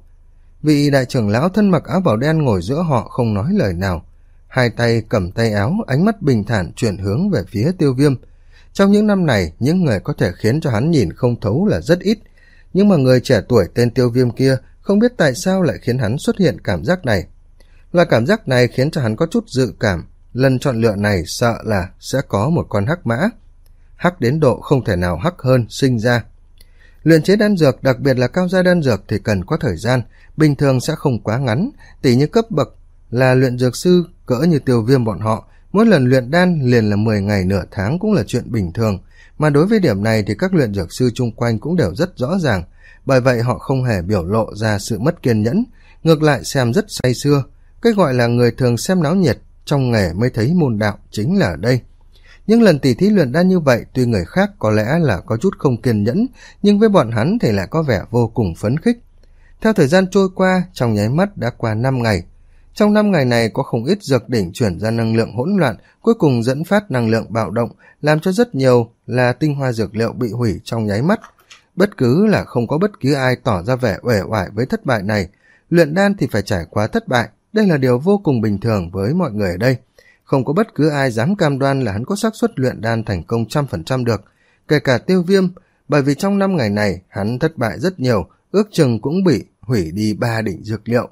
Vị đại trưởng lão thân mặc áo bào đen ngồi giữa họ không nói lời nào, hai tay cầm tay áo, ánh mắt bình thản chuyển hướng về phía Tiêu Viêm. Trong những năm này, những người có thể khiến cho hắn nhìn không thấu là rất ít, nhưng mà người trẻ tuổi tên Tiêu Viêm kia không biết tại sao lại khiến hắn xuất hiện cảm giác này. Loại cảm giác này khiến cho hắn có chút dự cảm, lần chọn lựa này sợ là sẽ có một con hắc mã. Hắc đến độ không thể nào hắc hơn sinh ra. Luyện chế đan dược, đặc biệt là cao gia đan dược thì cần có thời gian, bình thường sẽ không quá ngắn, tỉ như cấp bậc là luyện dược sư cỡ như Tiêu Viêm bọn họ, mỗi lần luyện đan liền là mười ngày nửa tháng cũng là chuyện bình thường, mà đối với điểm này thì các luyện dược sư chung quanh cũng đều rất rõ ràng, bởi vậy họ không hề biểu lộ ra sự mất kiên nhẫn, ngược lại xem rất say sưa. Cái gọi là người thường xem náo nhiệt, trong nghề mới thấy môn đạo chính là ở đây. Những lần tỉ thí luyện đan như vậy, tuy người khác có lẽ là có chút không kiên nhẫn, nhưng với bọn hắn thì lại có vẻ vô cùng phấn khích. Theo thời gian trôi qua, trong nháy mắt đã qua năm ngày. Trong năm ngày này có không ít dược đỉnh chuyển ra năng lượng hỗn loạn, cuối cùng dẫn phát năng lượng bạo động, làm cho rất nhiều là tinh hoa dược liệu bị hủy trong nháy mắt. Bất cứ là không có bất cứ ai tỏ ra vẻ uể oải với thất bại này. Luyện đan thì phải trải qua thất bại, đây là điều vô cùng bình thường với mọi người ở đây. Không có bất cứ ai dám cam đoan là hắn có xác suất luyện đan thành công trăm phần trăm được, kể cả Tiêu Viêm, bởi vì trong năm ngày này hắn thất bại rất nhiều, ước chừng cũng bị hủy đi ba đỉnh dược liệu.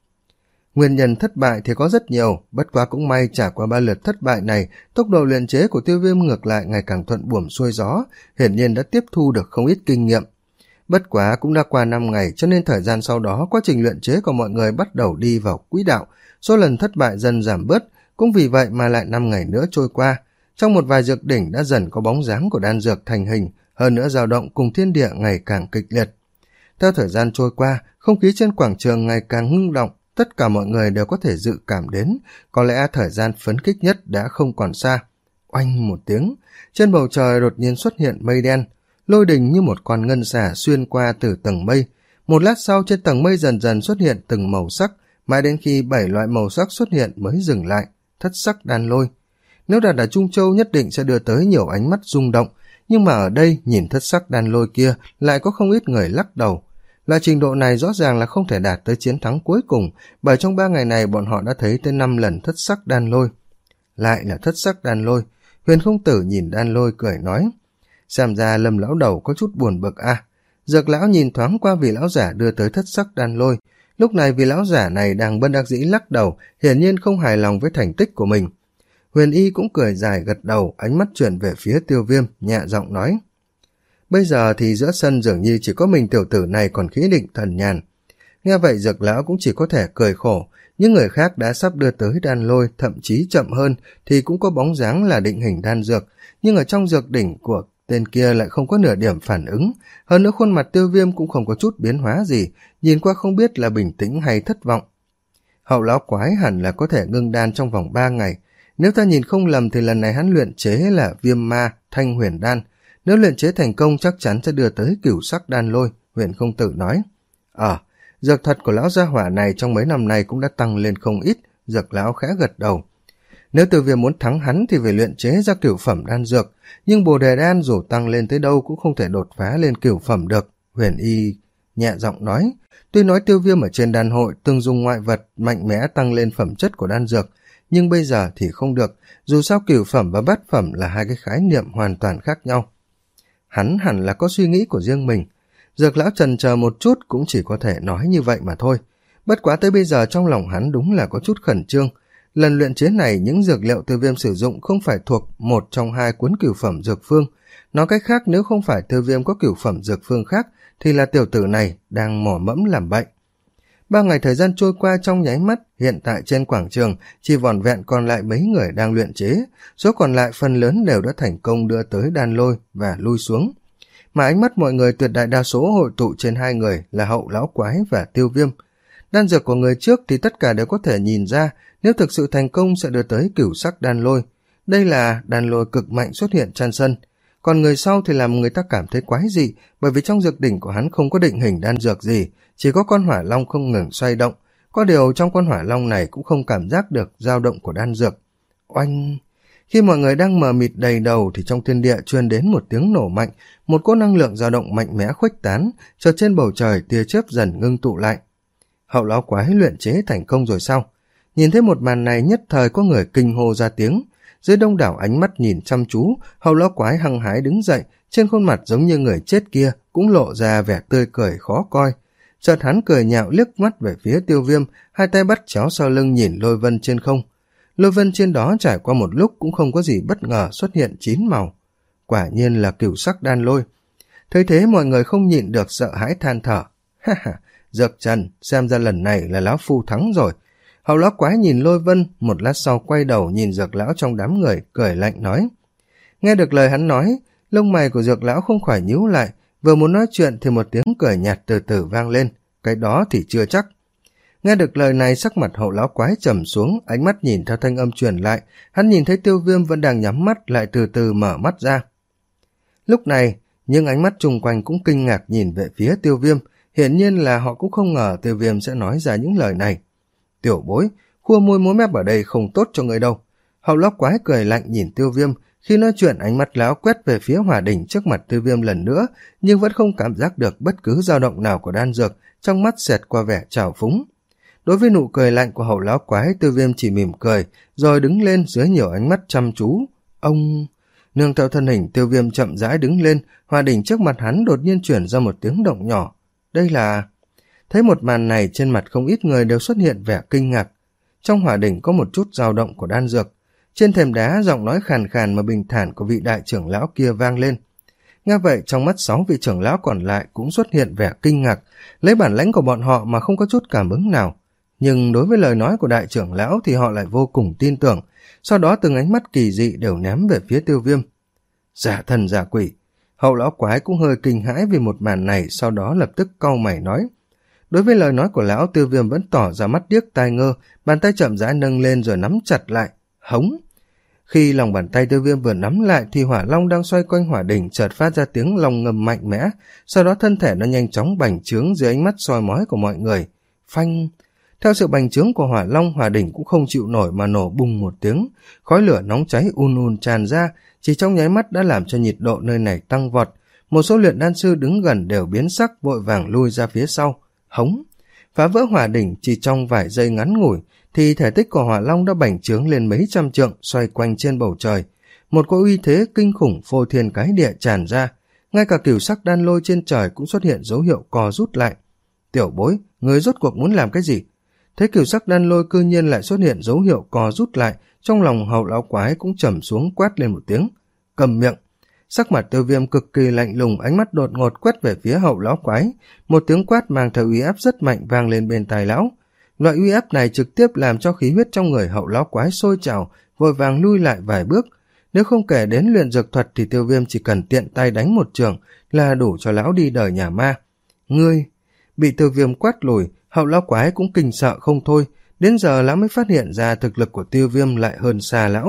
Nguyên nhân thất bại thì có rất nhiều, bất quá cũng may trải qua ba lượt thất bại này, tốc độ luyện chế của Tiêu Viêm ngược lại ngày càng thuận buồm xuôi gió, hiển nhiên đã tiếp thu được không ít kinh nghiệm. Bất quá cũng đã qua năm ngày, cho nên thời gian sau đó quá trình luyện chế của mọi người bắt đầu đi vào quỹ đạo, số lần thất bại dần giảm bớt, cũng vì vậy mà lại năm ngày nữa trôi qua. Trong một vài dược đỉnh đã dần có bóng dáng của đan dược thành hình, hơn nữa dao động cùng thiên địa ngày càng kịch liệt. Theo thời gian trôi qua, không khí trên quảng trường ngày càng ngưng động, tất cả mọi người đều có thể dự cảm đến, có lẽ thời gian phấn khích nhất đã không còn xa. Oanh một tiếng, trên bầu trời đột nhiên xuất hiện mây đen, lôi đình như một con ngân xà xuyên qua từ tầng mây. Một lát sau trên tầng mây dần dần xuất hiện từng màu sắc, mãi đến khi bảy loại màu sắc xuất hiện mới dừng lại. Thất sắc đan lôi. Nếu đặt ở Trung Châu nhất định sẽ đưa tới nhiều ánh mắt rung động, nhưng mà ở đây nhìn thất sắc đan lôi kia lại có không ít người lắc đầu. Loại trình độ này rõ ràng là không thể đạt tới chiến thắng cuối cùng, bởi trong ba ngày này bọn họ đã thấy tới năm lần thất sắc đan lôi. Lại là thất sắc đan lôi. Huyền Không Tử nhìn đan lôi cười nói, xem ra Lâm lão đầu có chút buồn bực à. Dược lão nhìn thoáng qua vị lão giả đưa tới thất sắc đan lôi, lúc này vị lão giả này đang bất đắc dĩ lắc đầu, hiển nhiên không hài lòng với thành tích của mình. Huyền Y cũng cười dài gật đầu, ánh mắt chuyển về phía Tiêu Viêm, nhẹ giọng nói, bây giờ thì giữa sân dường như chỉ có mình tiểu tử này còn khí định thần nhàn. Nghe vậy Dược lão cũng chỉ có thể cười khổ. Những người khác đã sắp đưa tới đan lôi, thậm chí chậm hơn thì cũng có bóng dáng là định hình đan dược, nhưng ở trong dược đỉnh của tên kia lại không có nửa điểm phản ứng. Hơn nữa khuôn mặt Tiêu Viêm cũng không có chút biến hóa gì, nhìn qua không biết là bình tĩnh hay thất vọng. Hậu lão quái hẳn là có thể ngưng đan trong vòng ba ngày. Nếu ta nhìn không lầm thì lần này hắn luyện chế là viêm ma thanh huyền đan. Nếu luyện chế thành công chắc chắn sẽ đưa tới cửu sắc đan lôi, Huyền Không Tử nói. Ờ, dược thuật của lão gia hỏa này trong mấy năm nay cũng đã tăng lên không ít, Dược lão khẽ gật đầu. Nếu Tiêu Viêm muốn thắng hắn thì phải luyện chế ra cửu phẩm đan dược, nhưng bồ đề đan dù tăng lên tới đâu cũng không thể đột phá lên cửu phẩm được, Huyền Y nhẹ giọng nói. Tuy nói Tiêu Viêm ở trên đan hội từng dùng ngoại vật mạnh mẽ tăng lên phẩm chất của đan dược, nhưng bây giờ thì không được, dù sao cửu phẩm và bát phẩm là hai cái khái niệm hoàn toàn khác nhau. Hắn hẳn là có suy nghĩ của riêng mình. Dược lão chần chờ một chút cũng chỉ có thể nói như vậy mà thôi. Bất quá tới bây giờ trong lòng hắn đúng là có chút khẩn trương. Lần luyện chế này những dược liệu Tiêu Viêm sử dụng không phải thuộc một trong hai cuốn cửu phẩm dược phương. Nói cách khác, nếu không phải Tiêu Viêm có cửu phẩm dược phương khác thì là tiểu tử này đang mò mẫm làm bậy. Ba ngày thời gian trôi qua trong nháy mắt, hiện tại trên quảng trường chỉ vỏn vẹn còn lại mấy người đang luyện chế, số còn lại phần lớn đều đã thành công đưa tới đan lôi và lui xuống. Mà ánh mắt mọi người tuyệt đại đa số hội tụ trên hai người là Hậu lão quái và Tiêu Viêm. Đan dược của người trước thì tất cả đều có thể nhìn ra, nếu thực sự thành công sẽ đưa tới cửu sắc đan lôi. Đây là đan lôi cực mạnh xuất hiện trên sân. Còn người sau thì làm người ta cảm thấy quái dị, bởi vì trong dược đỉnh của hắn không có định hình đan dược gì, chỉ có con hỏa long không ngừng xoay động. Có điều trong con hỏa long này cũng không cảm giác được dao động của đan dược. Oanh! Khi mọi người đang mờ mịt đầy đầu thì trong thiên địa truyền đến một tiếng nổ mạnh, một cỗ năng lượng dao động mạnh mẽ khuếch tán, chợt trên bầu trời tia chớp dần ngưng tụ lại. Hậu lão quái luyện chế thành công rồi sao? Nhìn thấy một màn này nhất thời có người kinh hô ra tiếng. Dưới đông đảo ánh mắt nhìn chăm chú, Hậu lão quái hăng hái đứng dậy, trên khuôn mặt giống như người chết kia cũng lộ ra vẻ tươi cười khó coi. Chợt hắn cười nhạo liếc mắt về phía Tiêu Viêm, hai tay bắt chéo sau lưng nhìn lôi vân trên không. Lôi vân trên đó trải qua một lúc cũng không có gì bất ngờ xuất hiện chín màu. Quả nhiên là cửu sắc đan lôi. Thấy thế mọi người không nhịn được sợ hãi than thở. Ha ha, Dược Trần, xem ra lần này là lão phu thắng rồi. Hậu lão quái nhìn lôi vân, một lát sau quay đầu nhìn Dược lão trong đám người, cười lạnh nói. Nghe được lời hắn nói, lông mày của Dược lão không khỏi nhíu lại, vừa muốn nói chuyện thì một tiếng cười nhạt từ từ vang lên, cái đó thì chưa chắc. Nghe được lời này sắc mặt Hậu lão quái trầm xuống, ánh mắt nhìn theo thanh âm truyền lại, hắn nhìn thấy Tiêu Viêm vẫn đang nhắm mắt lại từ từ mở mắt ra. Lúc này, nhưng ánh mắt chung quanh cũng kinh ngạc nhìn về phía Tiêu Viêm, hiển nhiên là họ cũng không ngờ Tiêu Viêm sẽ nói ra những lời này. Tiểu bối, khua môi múa mép ở đây không tốt cho người đâu. Hậu lão quái cười lạnh nhìn Tiêu Viêm, khi nói chuyện ánh mắt lão quét về phía hỏa đỉnh trước mặt Tiêu Viêm lần nữa, nhưng vẫn không cảm giác được bất cứ dao động nào của đan dược, trong mắt xẹt qua vẻ trào phúng. Đối với nụ cười lạnh của Hậu lão quái, Tiêu Viêm chỉ mỉm cười, rồi đứng lên dưới nhiều ánh mắt chăm chú. Ông... Nương theo thân hình, Tiêu Viêm chậm rãi đứng lên, hỏa đỉnh trước mặt hắn đột nhiên chuyển ra một tiếng động nhỏ. Đây là... Thấy một màn này, trên mặt không ít người đều xuất hiện vẻ kinh ngạc. Trong hỏa đỉnh có một chút dao động của đan dược. Trên thềm đá, giọng nói khàn khàn mà bình thản của vị đại trưởng lão kia vang lên. Nghe vậy, trong mắt sáu vị trưởng lão còn lại cũng xuất hiện vẻ kinh ngạc, lấy bản lãnh của bọn họ mà không có chút cảm ứng nào. Nhưng đối với lời nói của đại trưởng lão thì họ lại vô cùng tin tưởng, sau đó từng ánh mắt kỳ dị đều ném về phía Tiêu Viêm. Giả thần giả quỷ. Hậu lão quái cũng hơi kinh hãi vì một màn này, sau đó lập tức cau mày nói. Đối với lời nói của lão, Tiêu Viêm vẫn tỏ ra mắt điếc tai ngơ, bàn tay chậm rãi nâng lên rồi nắm chặt lại, hống. Khi lòng bàn tay Tiêu Viêm vừa nắm lại thì hỏa long đang xoay quanh hỏa đỉnh chợt phát ra tiếng long ngầm mạnh mẽ, sau đó thân thể nó nhanh chóng bành trướng dưới ánh mắt soi mói của mọi người. Phanh! Theo sự bành trướng của hỏa long, hỏa đỉnh cũng không chịu nổi mà nổ bùng một tiếng, khói lửa nóng cháy un un tràn ra, chỉ trong nháy mắt đã làm cho nhiệt độ nơi này tăng vọt. Một số luyện đan sư đứng gần đều biến sắc, vội vàng lui ra phía sau. Hống! Phá vỡ hỏa đỉnh chỉ trong vài giây ngắn ngủi thì thể tích của hỏa long đã bành trướng lên mấy trăm trượng, xoay quanh trên bầu trời. Một cỗ uy thế kinh khủng phô thiên cái địa tràn ra, ngay cả cửu sắc đan lôi trên trời cũng xuất hiện dấu hiệu co rút lại. Tiểu bối, người rốt cuộc muốn làm cái gì? Thấy cửu sắc đan lôi cư nhiên lại xuất hiện dấu hiệu co rút lại, trong lòng Hậu lão quái cũng trầm xuống quát lên một tiếng. Cầm miệng! Sắc mặt Tiêu Viêm cực kỳ lạnh lùng, ánh mắt đột ngột quét về phía Hậu lão quái. Một tiếng quát mang theo uy áp rất mạnh vang lên bên tai lão. Loại uy áp này trực tiếp làm cho khí huyết trong người Hậu lão quái sôi trào, vội vàng lui lại vài bước. Nếu không kể đến luyện dược thuật thì Tiêu Viêm chỉ cần tiện tay đánh một trường là đủ cho lão đi đời nhà ma. Ngươi! Bị Tiêu Viêm quát lùi, Hậu lão quái cũng kinh sợ không thôi. Đến giờ lão mới phát hiện ra thực lực của Tiêu Viêm lại hơn xa lão.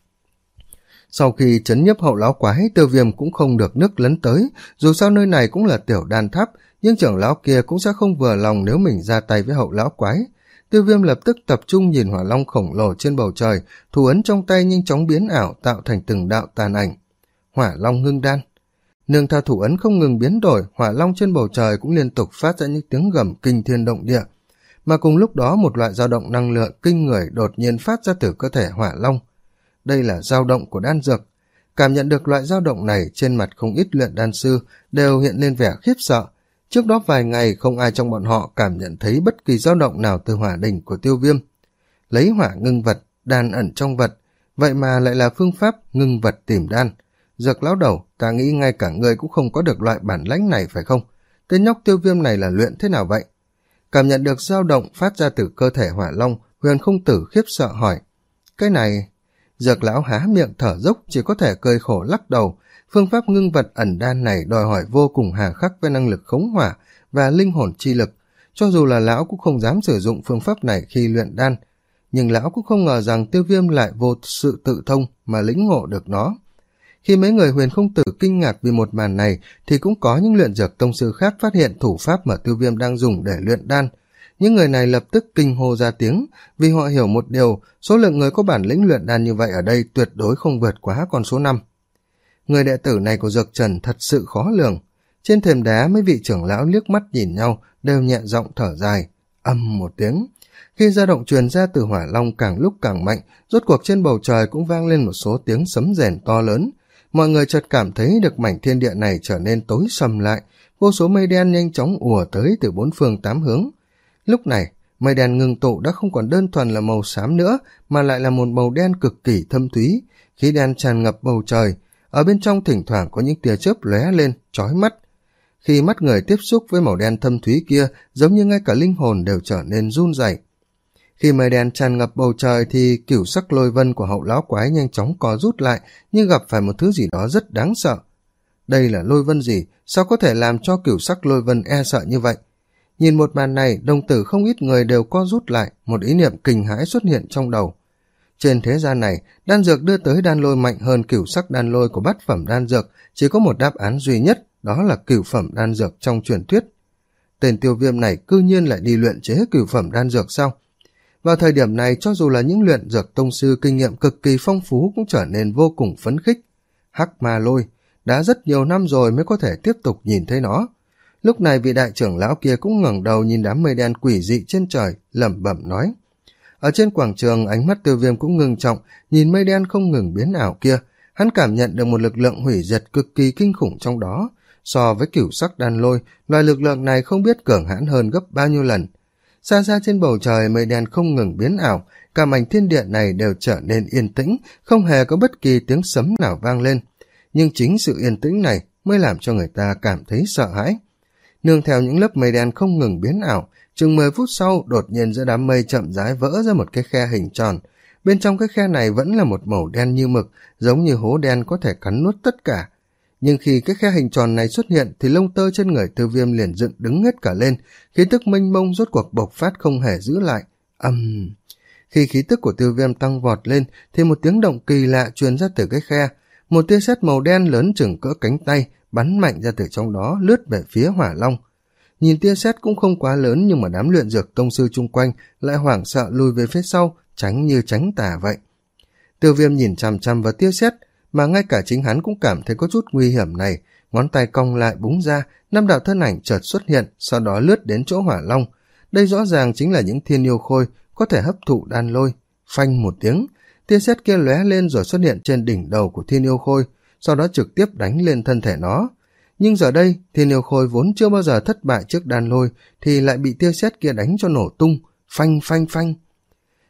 Sau khi trấn nhiếp Hậu lão quái, Tiêu Viêm cũng không được nước lấn tới, dù sao nơi này cũng là tiểu đan tháp, nhưng trưởng lão kia cũng sẽ không vừa lòng nếu mình ra tay với Hậu lão quái. Tiêu Viêm lập tức tập trung nhìn hỏa long khổng lồ trên bầu trời, thủ ấn trong tay nhanh chóng biến ảo tạo thành từng đạo tàn ảnh. Hỏa long ngưng đan. Nương theo thủ ấn không ngừng biến đổi, hỏa long trên bầu trời cũng liên tục phát ra những tiếng gầm kinh thiên động địa. Mà cùng lúc đó một loại dao động năng lượng kinh người đột nhiên phát ra từ cơ thể hỏa long. Đây là dao động của đan dược. Cảm nhận được loại dao động này, trên mặt không ít luyện đan sư đều hiện lên vẻ khiếp sợ. Trước đó vài ngày không ai trong bọn họ cảm nhận thấy bất kỳ dao động nào từ hỏa đỉnh của Tiêu Viêm. Lấy hỏa ngưng vật, đan ẩn trong vật, vậy mà lại là phương pháp ngưng vật tìm đan. Dược lão đầu, ta nghĩ ngay cả ngươi cũng không có được loại bản lãnh này phải không? Tên nhóc Tiêu Viêm này là luyện thế nào vậy? Cảm nhận được dao động phát ra từ cơ thể hỏa long, Huyền Không Tử khiếp sợ hỏi. Cái này... Dược lão há miệng thở dốc, chỉ có thể cười khổ lắc đầu. Phương pháp ngưng vật ẩn đan này đòi hỏi vô cùng hà khắc với năng lực khống hỏa và linh hồn chi lực. Cho dù là lão cũng không dám sử dụng phương pháp này khi luyện đan. Nhưng lão cũng không ngờ rằng Tiêu Viêm lại vô sự tự thông mà lĩnh ngộ được nó. Khi mấy người Huyền Không Tử kinh ngạc vì một màn này, thì cũng có những luyện dược tông sư khác phát hiện thủ pháp mà Tiêu Viêm đang dùng để luyện đan. Những người này lập tức kinh hô ra tiếng, vì họ hiểu một điều, số lượng người có bản lĩnh luyện đan như vậy ở đây tuyệt đối không vượt quá con số năm. Người đệ tử này của Dược Trần thật sự khó lường. Trên thềm đá mấy vị trưởng lão liếc mắt nhìn nhau, đều nhẹ giọng thở dài, ầm một tiếng. Khi dao động truyền ra từ hỏa long càng lúc càng mạnh, rốt cuộc trên bầu trời cũng vang lên một số tiếng sấm rền to lớn. Mọi người chợt cảm thấy được mảnh thiên địa này trở nên tối sầm lại, vô số mây đen nhanh chóng ùa tới từ bốn phương tám hướng. Lúc này, mây đen ngưng tụ đã không còn đơn thuần là màu xám nữa, mà lại là một màu đen cực kỳ thâm thúy, khí đen tràn ngập bầu trời, ở bên trong thỉnh thoảng có những tia chớp lóe lên, chói mắt. Khi mắt người tiếp xúc với màu đen thâm thúy kia, giống như ngay cả linh hồn đều trở nên run rẩy. Khi mây đen tràn ngập bầu trời thì cửu sắc lôi vân của Hậu lão quái nhanh chóng co rút lại, như gặp phải một thứ gì đó rất đáng sợ. Đây là lôi vân gì? Sao có thể làm cho cửu sắc lôi vân e sợ như vậy? Nhìn một màn này, đồng tử không ít người đều co rút lại, một ý niệm kinh hãi xuất hiện trong đầu. Trên thế gian này, đan dược đưa tới đan lôi mạnh hơn cửu sắc đan lôi của bát phẩm đan dược, chỉ có một đáp án duy nhất, đó là cửu phẩm đan dược trong truyền thuyết. Tên Tiêu Viêm này cư nhiên lại đi luyện chế cửu phẩm đan dược sao? Vào thời điểm này, cho dù là những luyện dược tông sư kinh nghiệm cực kỳ phong phú cũng trở nên vô cùng phấn khích. Hắc ma lôi, đã rất nhiều năm rồi mới có thể tiếp tục nhìn thấy nó. Lúc này vị đại trưởng lão kia cũng ngẩng đầu nhìn đám mây đen quỷ dị trên trời, lẩm bẩm nói. Ở trên quảng trường, ánh mắt Tiêu Viêm cũng ngưng trọng, nhìn mây đen không ngừng biến ảo kia, hắn cảm nhận được một lực lượng hủy diệt cực kỳ kinh khủng trong đó. So với cửu sắc đan lôi, loài lực lượng này không biết cường hãn hơn gấp bao nhiêu lần. Xa xa trên bầu trời, mây đen không ngừng biến ảo, cả mảnh thiên địa này đều trở nên yên tĩnh, không hề có bất kỳ tiếng sấm nào vang lên. Nhưng chính sự yên tĩnh này mới làm cho người ta cảm thấy sợ hãi. Nương theo những lớp mây đen không ngừng biến ảo, chừng mười phút sau, đột nhiên giữa đám mây chậm rãi vỡ ra một cái khe hình tròn. Bên trong cái khe này vẫn là một màu đen như mực, giống như hố đen có thể cắn nuốt tất cả. Nhưng khi cái khe hình tròn này xuất hiện thì lông tơ trên người Tiêu Viêm liền dựng đứng hết cả lên, khí tức mênh mông rốt cuộc bộc phát không hề giữ lại. Ầm. Uhm. Khi khí tức của Tiêu Viêm tăng vọt lên thì một tiếng động kỳ lạ truyền ra từ cái khe, một tia sét màu đen lớn chừng cỡ cánh tay bắn mạnh ra từ trong đó, lướt về phía hỏa long. Nhìn tia sét cũng không quá lớn, nhưng mà đám luyện dược tông sư chung quanh lại hoảng sợ lùi về phía sau, tránh như tránh tà vậy. Tiêu Viêm nhìn chằm chằm vào tia sét, mà ngay cả chính hắn cũng cảm thấy có chút nguy hiểm này, ngón tay cong lại búng ra, năm đạo thân ảnh chợt xuất hiện, sau đó lướt đến chỗ hỏa long. Đây rõ ràng chính là những thiên yêu khôi có thể hấp thụ đan lôi. Phanh một tiếng, tia sét kia lóe lên rồi xuất hiện trên đỉnh đầu của thiên yêu khôi, sau đó trực tiếp đánh lên thân thể nó. Nhưng giờ đây, thiên yêu khôi vốn chưa bao giờ thất bại trước đan lôi thì lại bị tia sét kia đánh cho nổ tung, phanh phanh phanh.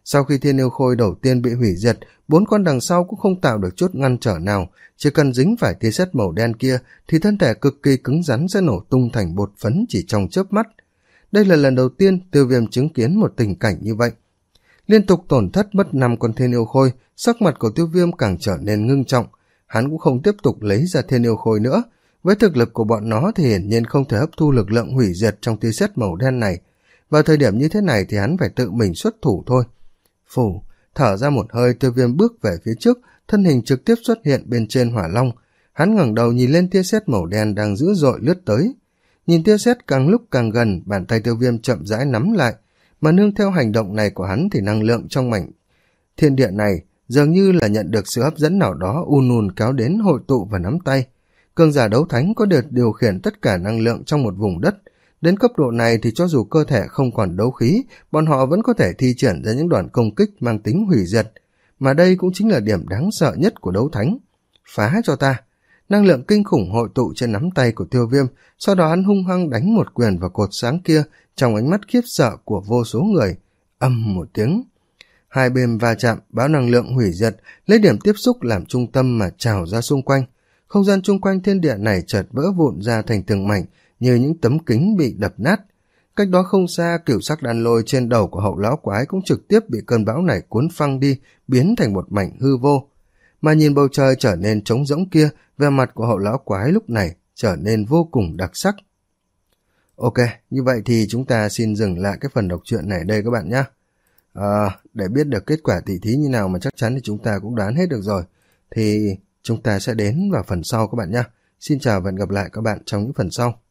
Sau khi thiên yêu khôi đầu tiên bị hủy diệt, bốn con đằng sau cũng không tạo được chút ngăn trở nào, chỉ cần dính phải tia sét màu đen kia thì thân thể cực kỳ cứng rắn sẽ nổ tung thành bột phấn chỉ trong chớp mắt. Đây là lần đầu tiên Tiêu Viêm chứng kiến một tình cảnh như vậy. Liên tục tổn thất mất năm con thiên yêu khôi, sắc mặt của Tiêu Viêm càng trở nên ngưng trọng. Hắn cũng không tiếp tục lấy ra thiên yêu khôi nữa. Với thực lực của bọn nó thì hiển nhiên không thể hấp thu lực lượng hủy diệt trong tia sét màu đen này. Vào thời điểm như thế này thì hắn phải tự mình xuất thủ thôi. Phủ, thở ra một hơi, Tiêu Viêm bước về phía trước, thân hình trực tiếp xuất hiện bên trên hỏa long. Hắn ngẩng đầu nhìn lên tia sét màu đen đang dữ dội lướt tới. Nhìn tia sét càng lúc càng gần, bàn tay Tiêu Viêm chậm rãi nắm lại, mà nương theo hành động này của hắn thì năng lượng trong mảnh thiên địa này dường như là nhận được sự hấp dẫn nào đó un un kéo đến hội tụ và nắm tay. Cường giả đấu thánh có được điều khiển tất cả năng lượng trong một vùng đất. Đến cấp độ này thì cho dù cơ thể không còn đấu khí, bọn họ vẫn có thể thi triển ra những đòn công kích mang tính hủy diệt. Mà đây cũng chính là điểm đáng sợ nhất của đấu thánh. Phá cho ta! Năng lượng kinh khủng hội tụ trên nắm tay của Tiêu Viêm, sau đó hắn hung hăng đánh một quyền vào cột sáng kia trong ánh mắt khiếp sợ của vô số người. Âm một tiếng. Hai bên va chạm, bão năng lượng hủy diệt, lấy điểm tiếp xúc làm trung tâm mà trào ra xung quanh. Không gian chung quanh thiên địa này chợt vỡ vụn ra thành từng mảnh, như những tấm kính bị đập nát. Cách đó không xa, cửu sắc đan lôi trên đầu của hậu lão quái cũng trực tiếp bị cơn bão này cuốn phăng đi, biến thành một mảnh hư vô. Mà nhìn bầu trời trở nên trống rỗng kia, vẻ mặt của hậu lão quái lúc này trở nên vô cùng đặc sắc. Ok, như vậy thì chúng ta xin dừng lại cái phần đọc truyện này đây các bạn nhé. À, để biết được kết quả tỉ thí như nào mà chắc chắn thì chúng ta cũng đoán hết được rồi. Thì chúng ta sẽ đến vào phần sau các bạn nhé. Xin chào và hẹn gặp lại các bạn trong những phần sau.